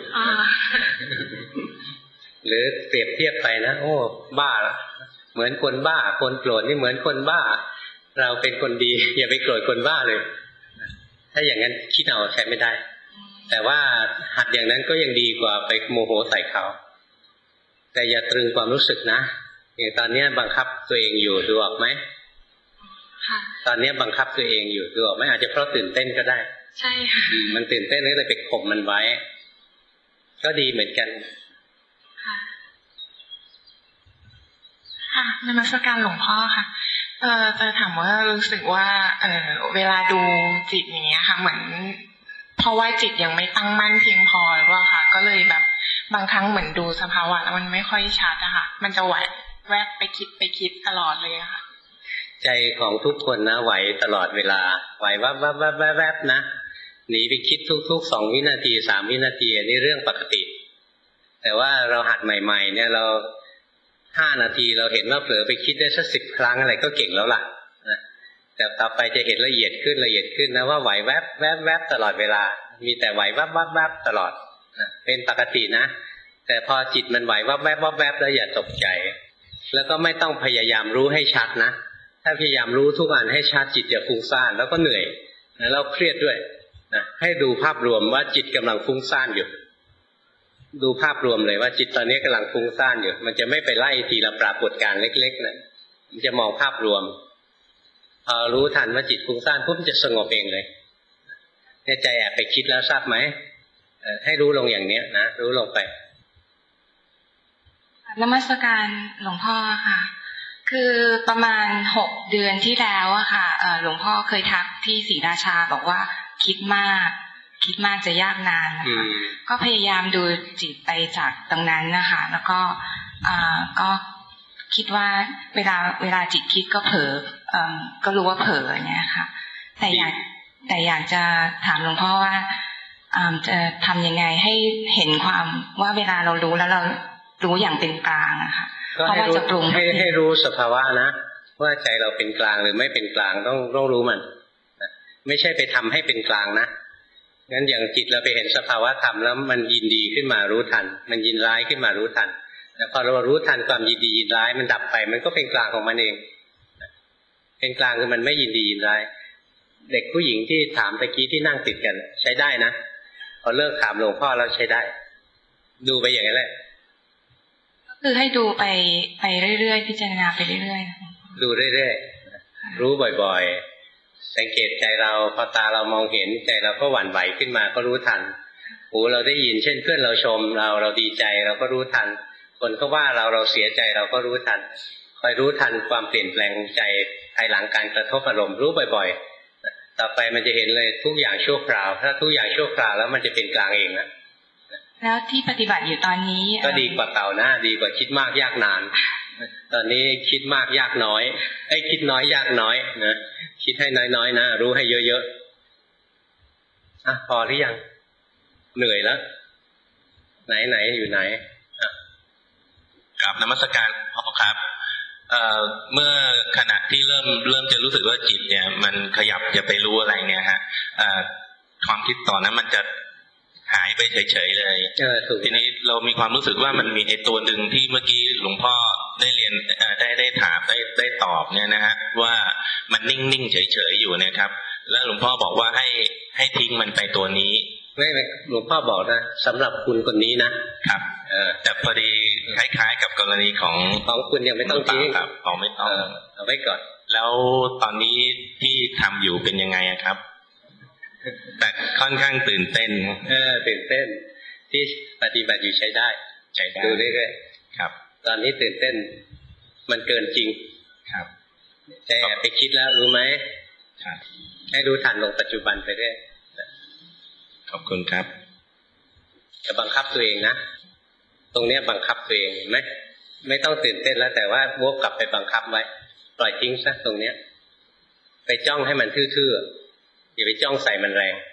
หรือเปรียบเทียบไปนะโอ้บ้าเหมือนคนบ้าคนโกรธนี่เหมือนคนบ้าเราเป็นคนดีอย่าไปโกรธคนบ้าเลยถ้าอย่างนั้นคิดเอาใช้ไม่ได้แต่ว่าหัดอย่างนั้นก็ยังดีกว่าไปโมโหใส่เขาแต่อย่าตรึงความรู้สึกนะอย่างตอนนี้บังคับตัวเองอยู่ดูออกไหมตอนนี้บังคับตัวเองอยู่ดูออกไหมอาจจะเพราะตื่นเต้นก็ได้ใช่ค่ะมันตื่นเต้นก็เลยไปข่มมันไว้ก็ดีเหมือนกันค่ะนมัสการหลวงพ่อค่ะจะถามว่ารู้สึกว่าเวลาดูจิตอย่างเงี้ยค่ะเหมือนเพราะว่าจิตยังไม่ตั้งมั่นเพียงพอหรือว่าค่ะก็เลยแบบบางครั้งเหมือนดูสภาวะแล้วมันไม่ค่อยชัดอะค่ะมันจะแวบไปคิดตลอดเลยอะค่ะใจของทุกคนนะไหวตลอดเวลาไหวแวบนะหนีไปคิดทุก2 วินาที3 วินาทีอันนี้เรื่องปกติแต่ว่าเราหัดใหม่ๆเนี่ยเรา5 นาทีเราเห็นว่าเผลอไปคิดได้สัก10 ครั้งอะไรก็เก่งแล้วล่ะนะแต่ต่อไปจะเห็นละเอียดขึ้นนะว่าไหวแวบตลอดเวลามีแต่ไหวแวบตลอดนะเป็นปกตินะแต่พอจิตมันไหวแวบแล้วอย่าตกใจแล้วก็ไม่ต้องพยายามรู้ให้ชัดนะถ้าพยายามรู้ทุกอันให้ชัดจิตจะฟุ้งซ่านแล้วก็เหนื่อยแล้วเครียดด้วยนะให้ดูภาพรวมว่าจิตกำลังฟุ้งซ่านอยู่ดูภาพรวมเลยว่าจิตตอนนี้กำลังฟุ้งซ่านอยู่มันจะไม่ไปไล่ทีละปรากฏการณ์เล็กๆนะมันจะมองภาพรวมพอรู้ทันว่าจิตฟุ้งซ่านปุ๊บจะสงบเองเลยเนี่ยใจแอบไปคิดแล้วทราบไหมให้รู้ลงอย่างเนี้ยนะรู้ลงไปนมัสการหลวงพ่อค่ะคือประมาณ6 เดือนที่แล้วอะค่ะหลวงพ่อเคยทักที่ศรีราชาบอกว่าคิดมากจะยากนานนะคะก็พยายามดูจิตไปจากตรงนั้นนะคะแล้วก็คิดว่าเวลาจิตคิดก็เผลอก็รู้ว่าเผลอเนี่ยค่ะแต่อยากจะถามหลวงพ่อว่าจะทำยังไงให้เห็นความว่าเวลาเรารู้แล้วเรารู้อย่างเป็นกลางอะค่ะเพราะว่าจะปรุงให้รู้สภาวะนะว่าใจเราเป็นกลางหรือไม่เป็นกลางต้องรู้มันไม่ใช่ไปทำให้เป็นกลางนะงั้นอย่างจิตเราไปเห็นสภาวะธรรมแล้วมันยินดีขึ้นมารู้ทันมันยินร้ายขึ้นมารู้ทันแล้วพอเรารู้ทันความยินดียินร้ายมันดับไปมันก็เป็นกลางของมันเองเป็นกลางคือมันไม่ยินดียินร้ายเด็กผู้หญิงที่ถามตะกี้ที่นั่งติดกันใช้ได้นะพอเลิกถามหลวงพ่อแล้วใช้ได้ดูไปอย่างนั้นแหละคือให้ดูไปเรื่อยๆพิจารณาไปเรื่อยๆดูเรื่อยๆรู้บ่อยๆสังเกตใจเราพอตาเรามองเห็นใจเราก็หวั่นไหวขึ้นมาก็รู้ทันหูเราได้ยินเช่นเพื่อนเราชมเราดีใจเราก็รู้ทันคนก็ว่าเราเสียใจเราก็รู้ทันคอยรู้ทันความเปลี่ยนแปลงใจภายหลังการกระทบอารมณ์รู้บ่อยๆต่อไปมันจะเห็นเลยทุกอย่างชั่วคราวถ้าทุกอย่างชั่วคราวแล้วมันจะเป็นกลางเองนะแล้วที่ปฏิบัติอยู่ตอนนี้ก็ดีกว่าเก่านะดีกว่าคิดมากยากนานตอนนี้คิดมากยากน้อยคิดน้อยยากน้อยนะคิดให้น้อยๆนะรู้ให้เยอะๆพอหรือยังเหนื่อยแล้วไหนอยู่ไหนกับนมัสการพ่อครับเมื่อขณะที่เริ่มจะรู้สึกว่าจิตเนี่ยมันขยับจะไปรู้อะไรเนี่ยฮะความคิดต่อนั้นมันจะหายไปเฉยๆเลยทีนี้เรามีความรู้สึกว่ามันมีไอ้ตัวหนึ่งที่เมื่อกี้หลวงพ่อได้เรียนได้ถามได้ตอบเนี่ยนะฮะว่ามันนิ่งๆเฉยๆอยู่นะครับแล้วหลวงพ่อบอกว่าให้ทิ้งมันไปตัวนี้ไม่หลวงพ่อบอกนะสำหรับคุณคนนี้นะครับแต่พอดีคล้ายๆกับกรณีของคุณยังไม่ต้องทิ้งครับไม่ต้องเอาไว้ก่อนแล้วตอนนี้ที่ทำอยู่เป็นยังไงครับแต่ค่อนข้างตื่นเต้นตื่นเต้นที่ปฏิบัติอยู่ใช้ได้ดูเรื่อยๆครับตอนนี้ตื่นเต้นมันเกินจริงครับใจแอบไปคิดแล้วรู้ไหมครับให้รู้ทันลงปัจจุบันไปเรื่อยขอบคุณครับจะบังคับตัวเองนะตรงนี้บังคับตัวเองเห็นไหมไม่ต้องตื่นเต้นแล้วแต่ว่าวกกลับไปบังคับไว้ปล่อยทิ้งซะตรงเนี้ยไปจ้องให้มันทื่อๆอย่าไปจ้องใส่มันแรง